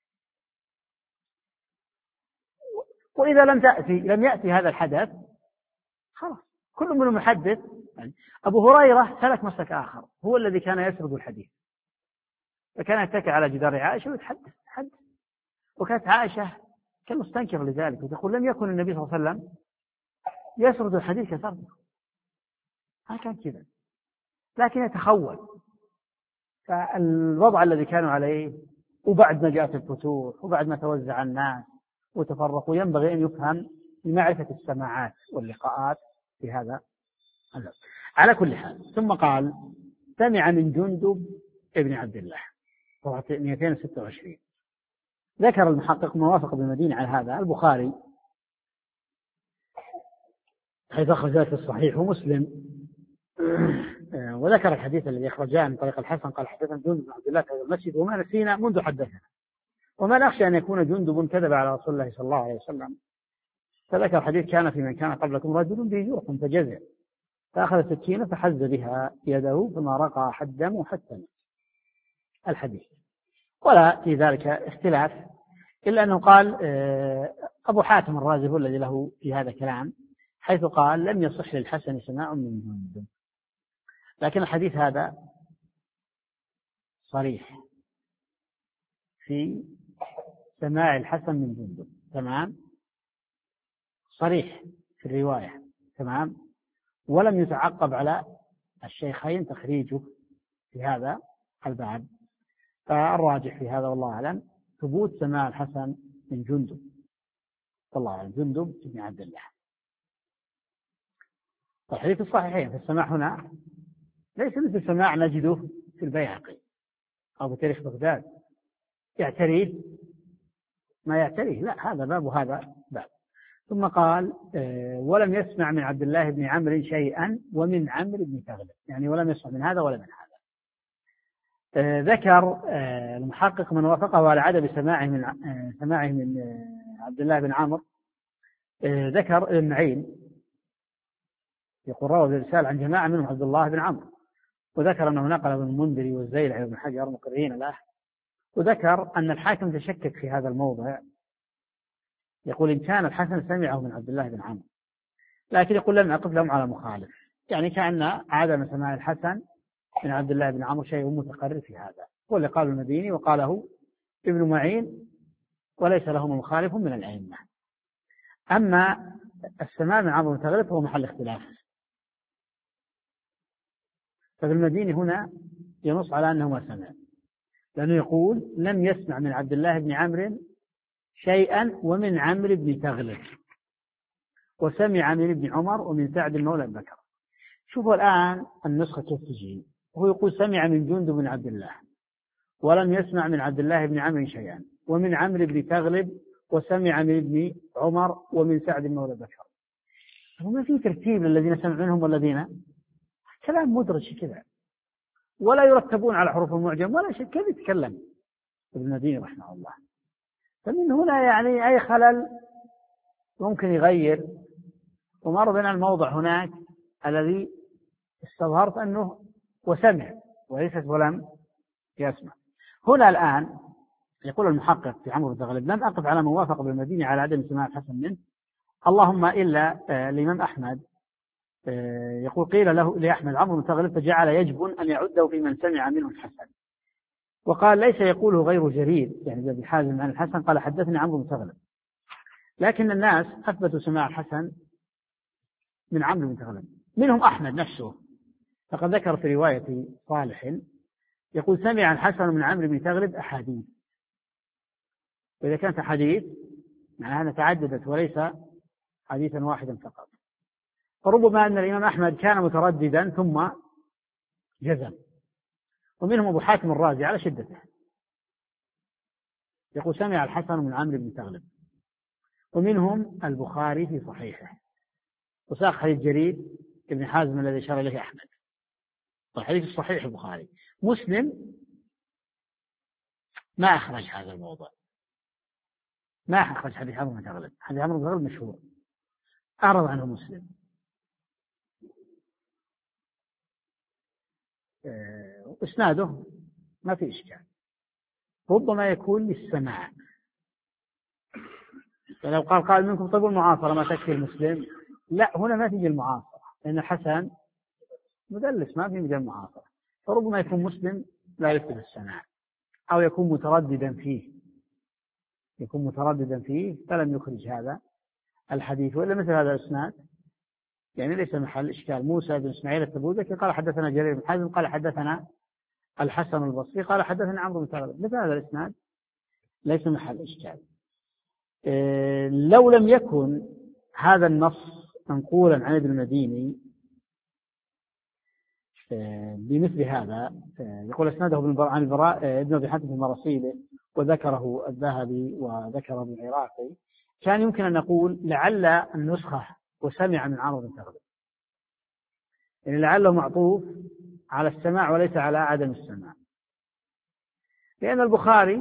وإذا لم تأتي لم يأتي هذا الحدث خلاص كل منهم محدث. يعني أبو هريرة سلك مسلك آخر، هو الذي كان يسرد الحديث، فكان يتكئ على جدار عائشة ويتحدث حدث، وكانت عائشة كالمستنكر لذلك وتقول: لم يكن النبي صلى الله عليه وسلم يسرد الحديث كسرده، ما كان كذا، لكن يتخول. فالوضع الذي كانوا عليه، وبعد ما جاءت الفتوح وبعد ما توزع الناس وتفرقوا، ينبغي أن يفهم لمعرفة السماعات واللقاءات في هذا الباب. على كل حال، ثم قال سمع من جندب ابن عبد الله مئتين وستة وعشرين. ذكر المحقق موافق بالمدينة على هذا البخاري حيث أخرج ذلك في الصحيح ومسلم، وذكر الحديث الذي أخرجاه من طريق الحسن قال حدثنا جندب بن عبد الله في هذا المسجد وما نسينا منذ حدثنا، وما نخشى أن يكون جندب كذب على رسول الله صلى الله عليه وسلم. فذكر الحديث كان في من كان قبلكم رجل به جرح فجزع فأخذ سكينة فحز بها يده فما رقى حد دمه حتى مات. الحديث ولا في ذلك اختلاف، إلا أنه قال أبو حاتم الرازي هو الذي له في هذا كلام، حيث قال لم يصح للحسن سماع من جندب، لكن الحديث هذا صريح في سماع الحسن من جندب، تمام، صريح في الرواية، تمام، ولم يتعقب على الشيخين تخريجه في هذا الباب. فالراجح في هذا والله أعلم ثبوت سماع الحسن من جندب، والله أعلم، جندب بن عبد الله. الحديث الصحيحين في السماع هنا ليس مثل سماع نجده في البيهقي أو في تاريخ بغداد يعتريه ما يعتريه، لا، هذا باب وهذا باب. ثم قال ولم يسمع من عبد الله بن عمرو شيئا ومن عمرو بن تغلب، يعني ولم يسمع من هذا ولا من هذا. ذكر المحقق من وافقه على عدم سماعه من سماعه من عبد الله بن عمرو. ذكر ابن معين يقول روى الرسالة عن جماعة منهم عبد الله بن عمرو، وذكر أنه نقل ابن المنذري والزيلعي وابن حجر مقررين له، وذكر أن الحاكم تشكك في هذا الموضع، يقول إن كان الحسن سمعه من عبد الله بن عمرو، لكن يقول لم أقف لهم على مخالف، يعني كأن عدم سماع الحسن من عبد الله بن عمرو شيء متقرر في هذا، هو اللي قاله المديني وقاله ابن معين وليس لهم مخالف من الأئمة. أما السماع من عمرو بن تغلب هو محل اختلاف، ففي المديني هنا ينص على أنه ما سمع، لأنه يقول لم يسمع من عبد الله بن عمرو شيئا ومن عمرو بن تغلب، وسمع من ابن عمر ومن سعد مولى بكر. شوفوا الآن النسخة كيف تجي، هو يقول سمع من جندب بن عبد الله ولم يسمع من عبد الله بن عمرو شيئا ومن عمرو بن تغلب وسمع من ابن عمر ومن سعد مولى بكر. وما في ترتيب للذين سمع منهم والذين، كلام مدرج كذا، ولا يرتبون على حروف المعجم ولا شيء، كيف يتكلم ابن المديني رحمه الله؟ فمن هنا يعني أي خلل ممكن يغير. ومر بنا الموضع هناك الذي استظهرت أنه وسمع وليست ولم يسمع. هنا الآن يقول المحقق في عمرو بن تغلب لم أقف على من وافق بالمدينة على عدم سماع الحسن منه، اللهم إلا الإمام أحمد يقول قيل له لأحمد عمرو بن تغلب فجعل يجب أن يعده في من سمع منه الحسن، وقال ليس يقوله غير جرير يعني ابن حازم عن الحسن قال حدثني عمرو بن تغلب، لكن الناس أثبتوا سماع الحسن من عمرو بن تغلب، منهم أحمد نفسه، فقد ذكر في رواية صالح يقول سمع الحسن من عمرو بن تغلب أحاديث، وإذا كانت أحاديث معناها أنها تعددت وليس حديثا واحدا فقط، فربما أن الإمام أحمد كان مترددا ثم جزم. ومنهم أبو حاتم الرازي على شدته يقول سمع الحسن من عمرو بن تغلب، ومنهم البخاري في صحيحه وساق حديث جرير ابن حازم الذي أشار إليه أحمد، والحديث الصحيح البخاري. مسلم ما أخرج هذا الموضوع، ما أخرج حديث عمرو بن تغلب، حديث عمرو بن تغلب مشهور أعرض عنه مسلم. إسناده ما في إشكال، ربما يكون للسماع، فلو قال قال منكم طب المعاصرة ما تكفي المسلم، لا، هنا ما تجي المعاصرة لأن الحسن مدلس ما في مجال المعاصرة، فربما يكون مسلم لا يثبت السماع أو يكون مترددا فيه يكون مترددا فيه فلم يخرج هذا الحديث. وإلا مثل هذا الإسناد يعني ليس محل إشكال. موسى بن إسماعيل التبوذكي قال حدثنا جرير بن حازم قال حدثنا الحسن البصري قال حدثنا عمرو بن تغلب، مثل هذا الإسناد ليس محل إشكال. إيه لو لم يكن هذا النص منقولا عن ابن المديني بمثل هذا، يقول اسناده عن البراء ابن أبي حاتم في مراسيله وذكره الذهبي وذكره ابن العراقي، كان يمكن أن نقول لعل النسخة وسمع من عمرو بن تغلب، يعني لعله معطوف على السماع وليس على عدم السماع، لأن البخاري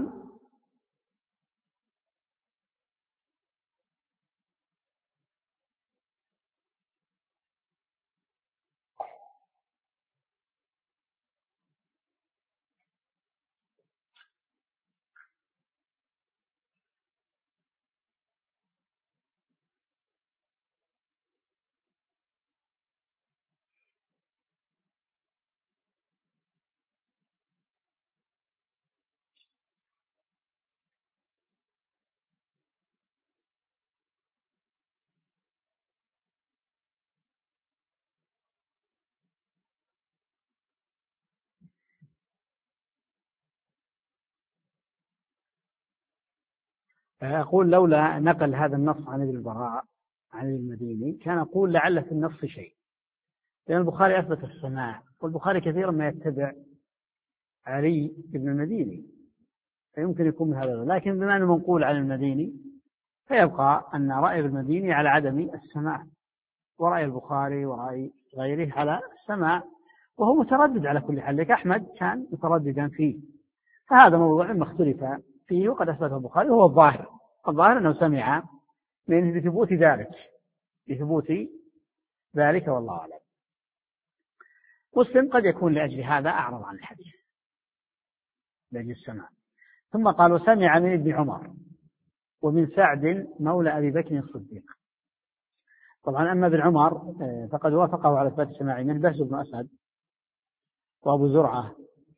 أقول لولا نقل هذا النص عن ابن البراء عن المديني كان أقول لعل في النص شيء، لأن البخاري أثبت السماع، والبخاري كثيرا ما يتبع علي بن المديني، فيمكن يكون من هذا، لكن بما أنه منقول عن المديني فيبقى أن رأي ابن المديني على عدم السماع، ورأي البخاري ورأي غيره على السماع، وهو متردد على كل حال، لك أحمد كان مترددا فيه، فهذا موضوع ما اختلف فيه وقد أثبته البخاري، وهو الظاهر الظاهر أنه سمع من لثبوت ذلك لثبوت ذلك والله أعلم. مسلم قد يكون لأجل هذا أعرض عن الحديث لأجل السماع. ثم قال وسمع من ابن عمر ومن سعد مولى أبي بكر الصديق. طبعا أما ابن عمر فقد وافقه على إثبات السماع منه بهز بن أسد وأبو زرعة،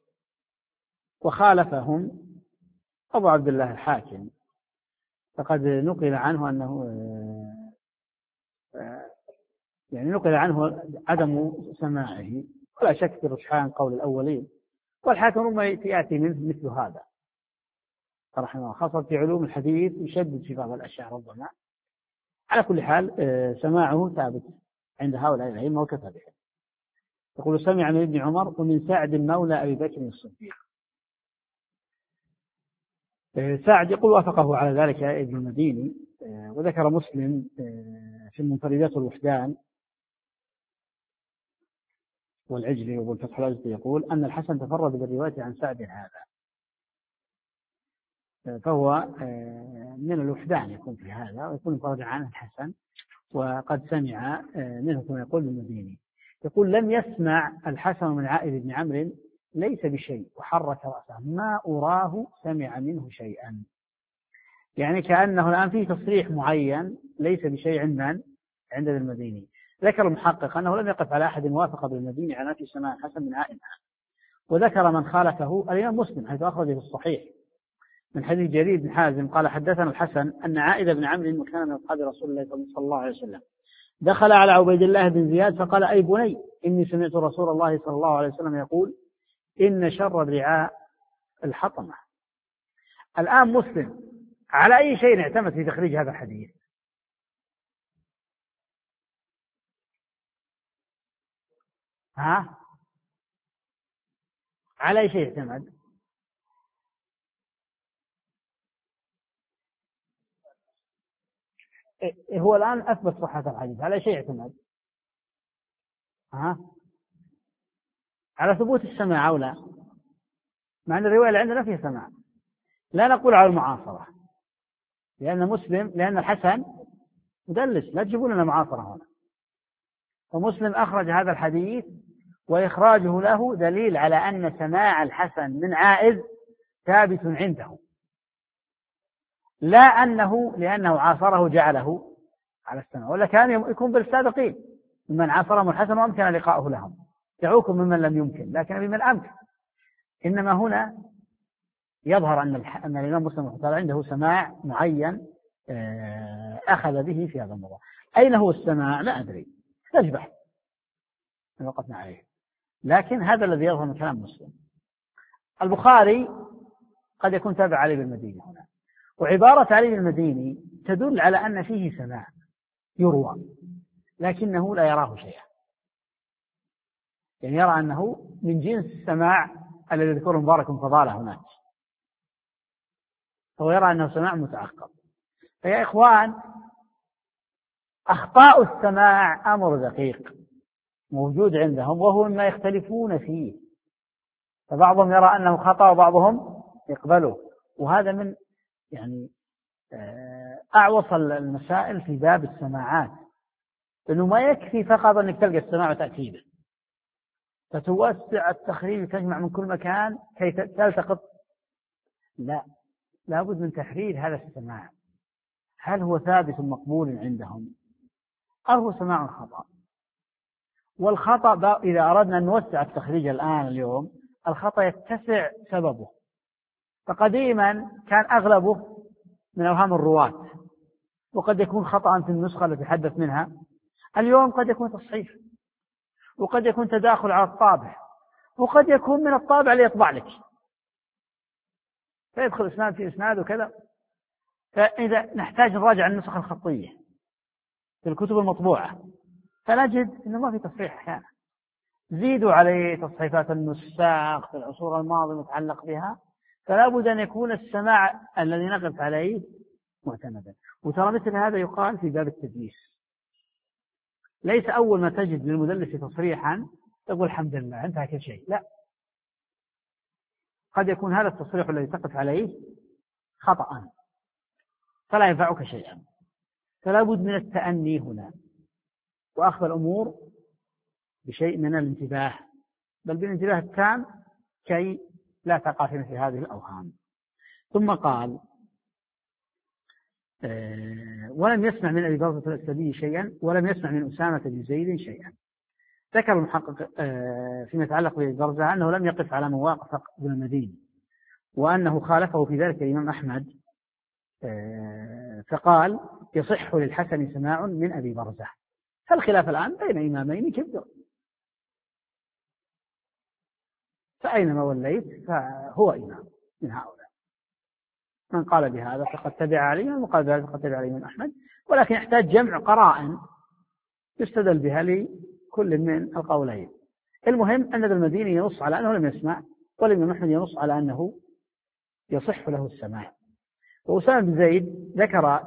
وخالفهم أبو عبد الله الحاكم، فقد نقل عنه أنه يعني نقل عنه عدم سماعه، ولا شك في رجحان قول الأولين، والحاكم ربما يأتي منه مثل هذا رحمه الله، خاصة في علوم الحديث يشدد في بعض الأشياء ربما. على كل حال سماعه ثابت عند هؤلاء الأئمة وكفى به. يقول سمع من ابن عمر ومن سعد مولى أبي بكر الصديق. سعد يقول وافقه على ذلك ابن المديني، وذكر مسلم في المنفردات والوحدان والعجلي وابو الفتح الأزدي يقول أن الحسن تفرد بالرواية عن سعد هذا، فهو من الوحدان يكون في هذا، ويكون مفرد عنه الحسن، وقد سمع منه كما يقول المديني. يقول لم يسمع الحسن من عائل بن عمرو ليس بشيء وحرك رأسه ما أراه سمع منه شيئا، يعني كأنه الآن فيه تصريح معين ليس بشيء عند عند المديني. ذكر المحقق أنه لم يقف على أحد موافق بالمديني على نفي سماع الحسن من عائل، وذكر من خالفه الإمام مسلم حيث أخرجه في الصحيح من حديث جرير بن حازم قال حدثنا الحسن أن عائل بن عمرو وكان من أصحاب رسول الله صلى الله عليه وسلم دخل على عبيد الله بن زياد فقال أي بني إني سمعت رسول الله صلى الله عليه وسلم يقول إن شر الرعاء الحطمة. الآن مسلم على أي شيء اعتمد في تخريج هذا الحديث؟ ها؟ على أي شيء اعتمد؟ هو الآن أثبت صحة الحديث، على شيء اعتمد؟ ها؟ على ثبوت السماع أو لا؟ مع أن الرواية اللي عندنا فيها سماع، لا نقول على المعاصرة، لأن مسلم لأن الحسن مدلس، لا تجيبون لنا معاصرة هنا. فمسلم أخرج هذا الحديث، وإخراجه له دليل على أن سماع الحسن من عائذ ثابت عنده، لا أنه لأنه عاصره جعله على السماع، ولا كان يكون بالسابقين ممن عاصرهم الحسن وأمكن لقاؤه لهم، دعوكم ممن لم يمكن، لكن بمن أمكن. إنما هنا يظهر أن أن الإمام مسلم رحمه الله عنده سماع معين أخذ به في هذا الموضوع. أين هو السماع؟ لا أدري، لا بحث وقفنا عليه، لكن هذا الذي يظهر من كلام مسلم. البخاري قد يكون تابع علي بن المديني هنا، وعبارة علي بن المديني تدل على أن فيه سماع، يروى لكنه لا يراه شيئا، يعني يرى أنه من جنس السماع الذي ذكره مبارك فضاله هناك، هو يرى أنه سماع متعقب. فيا إخوان، أخطاء السماع أمر دقيق موجود عندهم وهو مما يختلفون فيه، فبعضهم يرى أنه خطأ وبعضهم يقبله، وهذا من يعني أعوص المسائل في باب السماعات، لأنه ما يكفي فقط أنك تلقى السماع وتأكيده، فتوسع التخريج وتجمع من كل مكان كي تلتقط، لا، لابد من تحرير هذا السماع، هل هو ثابت مقبول عندهم أو هو سماع خطأ؟ والخطأ إذا أردنا أن نوسع التخريج الآن اليوم، الخطأ يتسع سببه، فقديما كان أغلبه من أوهام الرواة، وقد يكون خطأ في النسخة التي تحدث منها، اليوم قد يكون تصحيح، وقد يكون تداخل على الطابع، وقد يكون من الطابع اللي يطبع لك، فيدخل إسناد في إسناد وكذا. فإذا نحتاج نراجع النسخ الخطية في الكتب المطبوعة فنجد أنه ما في تصحيح أحيانا، زيدوا عليه تصحيفات النساخ في العصور الماضية المتعلق بها، فلا بد أن يكون السماع الذي نقف عليه معتمدا. وترى مثل هذا يقال في باب التدليس، ليس أول ما تجد للمدلس تصريحا تقول الحمد لله انتهى كل شيء، لا، قد يكون هذا التصريح الذي تقف عليه خطأ فلا ينفعك شيئا، فلا بد من التأني هنا وأخذ الأمور بشيء من الانتباه، بل بالانتباه التام كي لا تقع في مثل هذه الأوهام. ثم قال آه ولم يسمع من أبي برزة الأسلمي شيئا ولم يسمع من أسامة بن زيد شيئا. ذكر المحقق آه فيما يتعلق بأبي برزة أنه لم يقف على مواقف ابن المديني، وأنه خالفه في ذلك الإمام أحمد، آه فقال يصح للحسن سماع من أبي برزة. فالخلاف الآن بين إمامين كبير، فأينما وليت فهو إمام من هؤلاء، من قال بهذا فقد تبع عليه، ومن قال بهذا فقد تبع عليه من أحمد، ولكن يحتاج جمع قرائن يستدل بها لكل من القولين. المهم أن ابن المديني ينص على أنه لم يسمع، والإمام أحمد ينص على أنه يصح له السماع. وأسامة بن زيد ذكر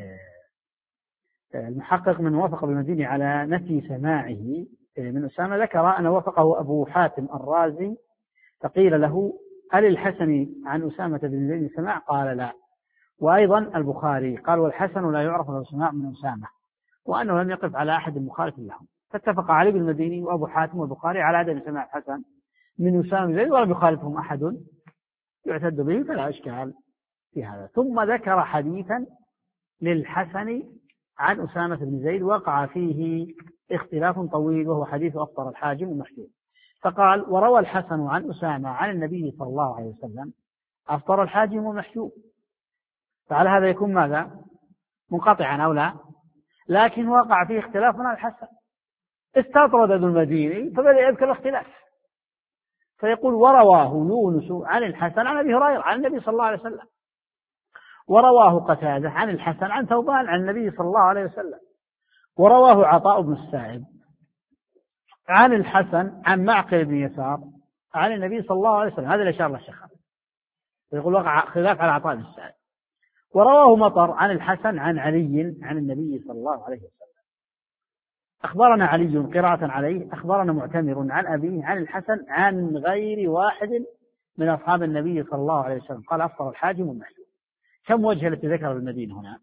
المحقق من وافق ابن المديني على نفي سماعه من أسامة، ذكر أن وافقه أبو حاتم الرازي، فقيل له هل الحسن عن أسامة بن زيد سماع؟ قال لا. وأيضا البخاري قال والحسن لا يعرف له سماع من أسامة، وأنه لم يقف على أحد مخالف لهم. فاتفق علي بن المديني وأبو حاتم والبخاري على عدم سماع الحسن من أسامة بن زيد ولم يخالفهم أحد يعتد به، فلا إشكال في هذا. ثم ذكر حديثا للحسن عن أسامة بن زيد وقع فيه اختلاف طويل، وهو حديث أفطر الحاجم ومحجوم. فقال وروى الحسن عن أسامة عن النبي صلى الله عليه وسلم أفطر الحاجم ومحجوم، فعلى هذا يكون ماذا؟ منقطعا أو لا؟ لكن وقع فيه اختلاف عن الحسن، استطرد ابن المديني فبدأ يذكر الاختلاف، فيقول ورواه يونس عن الحسن عن أبي هريرة عن النبي صلى الله عليه وسلم، ورواه قتادة عن الحسن عن ثوبان عن النبي صلى الله عليه وسلم، ورواه عطاء بن السائب عن الحسن عن معقل بن يسار عن النبي صلى الله عليه وسلم. هذا اللي أشار له الشيخ، يقول وقع خلاف على عطاء بن السائب. ورواه مطر عن الحسن عن علي عن النبي صلى الله عليه وسلم. أخبرنا علي قراءة عليه أخبرنا معتمر عن أبيه عن الحسن عن غير واحد من أصحاب النبي صلى الله عليه وسلم قال أفطر الحاجم والمحجوم. كم وجه التي ذكر المدينة هنا؟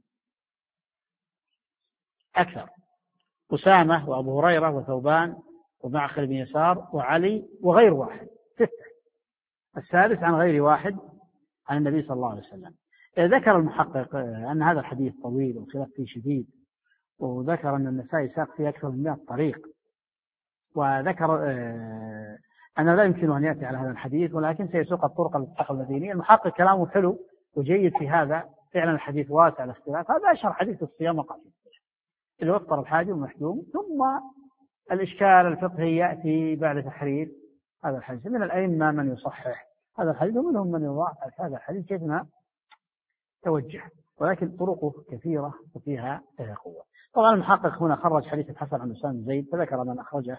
أكثر، أسامة وأبو هريرة وثوبان ومعقل بن يسار وعلي وغير واحد، ستة. السادس عن غير واحد عن النبي صلى الله عليه وسلم. ذكر المحقق أن هذا الحديث طويل والخلاف فيه شديد، وذكر أن النسائي ساق فيه أكثر من مئة طريق، وذكر أنه لا يمكن أن يأتي على هذا الحديث، ولكن سيسوق الطرق المتفق المدينية. المحقق كلامه حلو وجيد في هذا، فعلا الحديث واسع الاختلاف. هذا أشهر حديث الصيام وقع فيه اللي أفطر الحاجم والمحجوم. ثم الإشكال الفقهي يأتي بعد تحرير هذا الحديث. من الأئمة من يصحح هذا الحديث ومنهم من يضاعف هذا الحديث كيف ما توجه، ولكن طرقه كثيرة وفيها قوة. طبعا المحقق هنا خرج حديث الحسن عن أسامة بن زيد فذكر من أخرجه،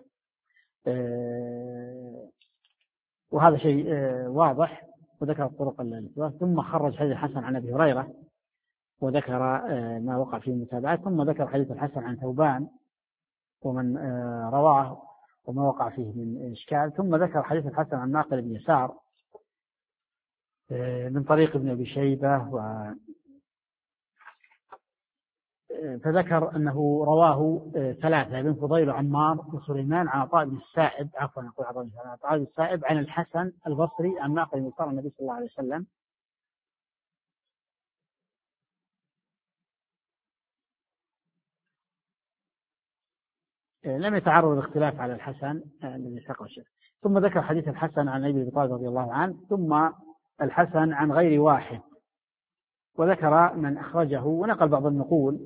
وهذا شيء واضح، وذكر الطرق التي ثم خرج حديث الحسن عن أبي هريرة وذكر ما وقع فيه المتابعات، ثم ذكر حديث الحسن عن ثوبان ومن رواه وما وقع فيه من إشكال، ثم ذكر حديث الحسن عن معقل بن يسار من طريق ابن أبي شيبة و فذكر أنه رواه ثلاثة بن فضيل وعمار وسليمان عن عطاء بن السائب عفوا نقول عطاء بن السائب عن الحسن البصري عن معقل بن يسار النبي صلى الله عليه وسلم. لم يتعرض الاختلاف على الحسن الذي ساقه الشيخ. ثم ذكر حديث الحسن عن أبي طالب رضي الله عنه، ثم الحسن عن غير واحد، وذكر من أخرجه ونقل بعض النقول،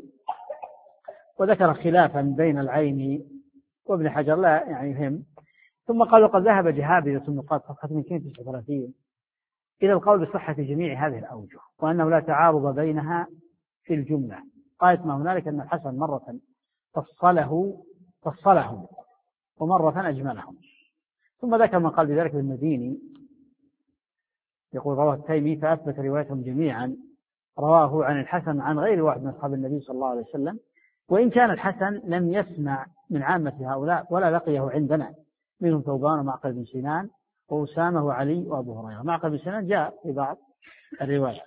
وذكر خلافا بين العين وابن حجر لا يعني يهم. ثم قال وقد ذهب جهابذة النقاد صفحة مئتين وتسعة وثلاثين إلى القول بصحة جميع هذه الأوجه، وأنه لا تعارض بينها في الجملة. قالت ما هنالك أن الحسن مرة فصله فصلهم ومرة أجملهم. ثم ذكر من قال بذلك بالمديني يقول رواه التيمي فأثبت روايتهم جميعا، رواه عن الحسن عن غير واحد من أصحاب النبي صلى الله عليه وسلم، وإن كان الحسن لم يسمع من عامة هؤلاء ولا لقيه عندنا، منهم ثوبان ومعقل بن سنان وأسامة وعلي وأبو هريرة. معقل بن سنان جاء في بعض الروايات.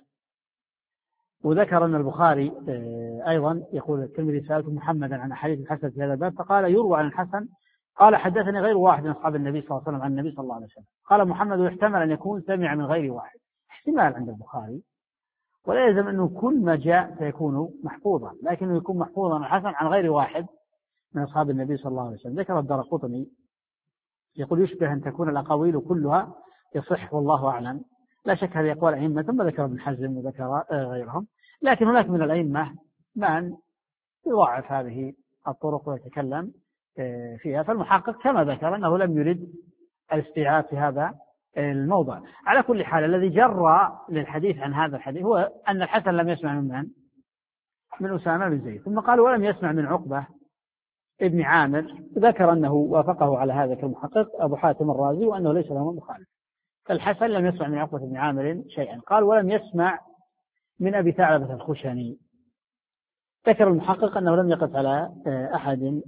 وذكر أن البخاري أيضا يقول الترمذي سألت محمدا عن أحاديث الحسن في هذا الباب فقال يروى عن الحسن قال حدثني غير واحد من أصحاب النبي صلى الله عليه وسلم عن النبي صلى الله عليه وسلم. قال محمد يحتمل أن يكون سمع من غير واحد، احتمال عند البخاري، ولا يلزم أنه كل ما جاء سيكون محفوظا، لكنه يكون محفوظا عن الحسن عن غير واحد من أصحاب النبي صلى الله عليه وسلم. ذكر الدارقطني يقول يشبه أن تكون الأقاويل كلها يصح والله أعلم، لا شك هذه أقوال أئمة. ثم ذكر ابن حزم وذكر غيرهم، لكن هناك من الأئمة من يضاعف هذه الطرق ويتكلم فيها. فالمحقق كما ذكر أنه لم يرد الاستيعاب في هذا الموضع. على كل حال الذي جرى للحديث عن هذا الحديث هو أن الحسن لم يسمع من من؟ من أسامة بن زيد. ثم قال ولم يسمع من عقبة ابن عامر، ذكر أنه وافقه على هذا كالمحقق أبو حاتم الرازي وأنه ليس له مخالف. فالحسن لم يسمع من عقبة بن عامر شيئا. قال ولم يسمع من أبي ثعلبة الخشني. ذكر المحقق أنه لم يقف على أحد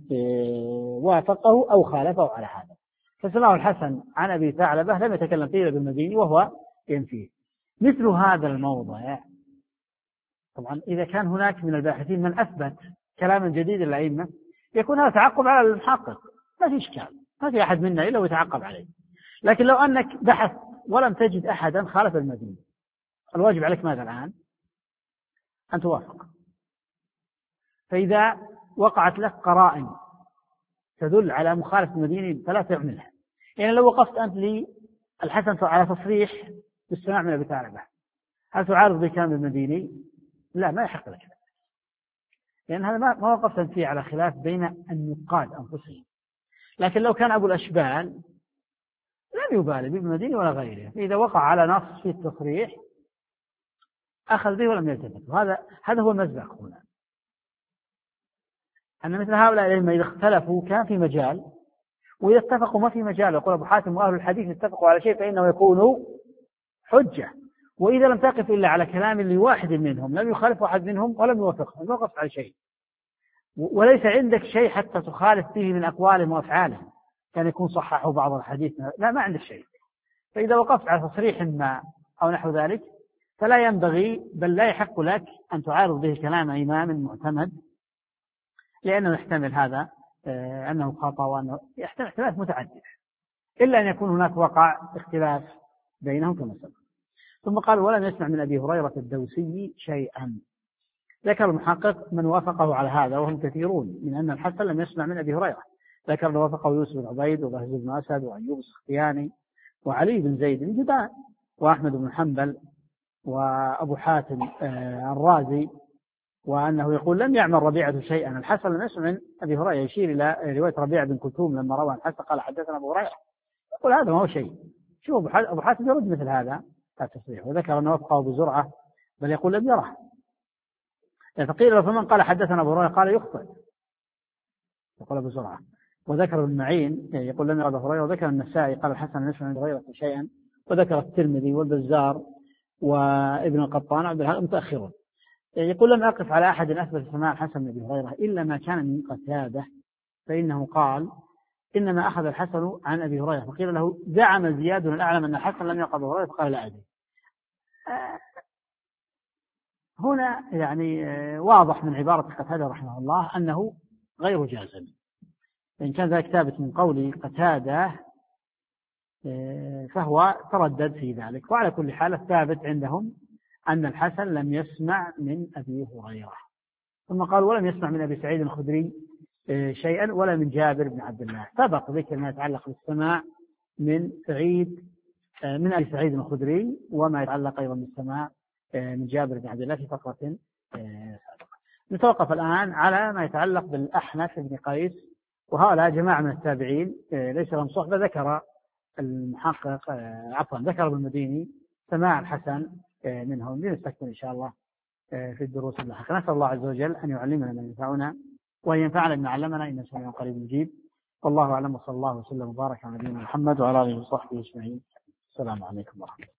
وافقه أو خالفه على هذا، فسمعه الحسن عن أبي ثعلبة لم يتكلم فيه بالمديني وهو ينفيه. مثل هذا الموضع طبعا إذا كان هناك من الباحثين من أثبت كلاما جديدا للأئمة يكون هذا تعقب على المحقق، ما في إشكال، ما في أحد منا إلا ويتعقب عليه. لكن لو أنك بحث ولم تجد أحدا خالف المديني، الواجب عليك ماذا الآن؟ أن توافق. فإذا وقعت لك قرائن تدل على مخالفة المديني فلا تعملها. يعني لو وقفت أنت لي الحسن على تصريح بالسماع من أبي ثعلبة، هل تعارض بكلام المديني؟ لا، ما يحق لك، لأن هذا ما وقفت أنت فيه على خلاف بين النقاد أنفسهم. لكن لو كان أبو الأشبال لم يبالي بابن المديني ولا غيره، إذا وقع على نص في التصريح أخذ به ولم يلتفت. هذا هذا هو المزبق هنا، أن مثل هؤلاء الأئمة إذا اختلفوا كان في مجال، وإذا اتفقوا ما في مجال. يقول أبو حاتم وأهل الحديث اتفقوا على شيء فإنه يكون حجة، وإذا لم تقف إلا على كلام لواحد منهم لم يخالف واحد منهم ولم يوافقهم، ما وقفت على شيء، وليس عندك شيء حتى تخالف فيه من أقوالهم وأفعالهم، كان يكون صححوا بعض الحديث، لا ما عندك شيء. فإذا وقفت على تصريح ما أو نحو ذلك فلا ينبغي بل لا يحق لك أن تعارض به كلام إمام معتمد، لأنه يحتمل هذا أنه خطأ وأنه يحتمل اختلاف متعدد، إلا أن يكون هناك وقع اختلاف بينهم كما سبق. ثم قال ولم يسمع من أبي هريرة الدوسي شيئا. ذكر المحقق من وافقه على هذا وهم كثيرون، من أن الحسن لم يسمع من أبي هريرة. ذكر من وافقه يوسف بن عبيد وبهز بن أسد وأيوب السختياني وعلي بن زيد بن جبان وأحمد بن حنبل وأبو حاتم الرازي، وأنه يقول لم يعمل ربيعة شيئا. الحسن لم يسمع من أبي هريرة، يشير إلى رواية ربيعة بن كلثوم لما روى الحسن قال حدثنا أبو هريرة، يقول هذا ما هو شيء. شوف أبو حاتم يرد مثل هذا التصريح. وذكر أنه وافقه بزرعة بل يقول لم يره. فقيل له فمن قال حدثنا أبو هريرة قال يخطئ، يقول أبو زرعة. وذكر ابن معين يقول لم يرى أبو هريرة، وذكر النسائي قال الحسن لم يسمع من أبي هريرة شيئا، وذكر الترمذي والبزار وابن القطان عبد الحق متأخرون. يقول لم أقف على أحد أثبت سماع الحسن من أبي هريرة إلا ما كان من قتادة، فإنه قال إنما أخذ الحسن عن أبي هريرة، فقيل له زعم زياد الأعلم أن الحسن لم يقع أبو هريرة، فقال لا أدري. هنا يعني واضح من عبارة قتادة رحمه الله أنه غير جازم، إن كان ذلك ثابت من قول قتادة فهو تردد في ذلك. وعلى كل حال الثابت عندهم أن الحسن لم يسمع من أبي هريرة. ثم قال ولم يسمع من أبي سعيد الخدري شيئا ولا من جابر بن عبد الله. سبق ذكر ما يتعلق بالسماع من سعيد من أبي سعيد الخدري وما يتعلق أيضا بالسماع من جابر بن عبد الله في فقرة سابقة. نتوقف الآن على ما يتعلق بالأحنف بن قيس، وهؤلاء جماعة من التابعين ليس لهم صحبة. ذكر المحقق عفوا ذكر ابن المديني سماع الحسن منهم. لنستكمل إن شاء الله في الدروس اللاحقة. نسأل الله عز وجل أن يعلمنا ما ينفعنا وأن ينفعنا بما علمنا، إنه سميع قريب مجيب. والله أعلم، وصلى الله وسلم وبارك على نبينا محمد وعلى آله وصحبه أجمعين. السلام عليكم ورحمة الله.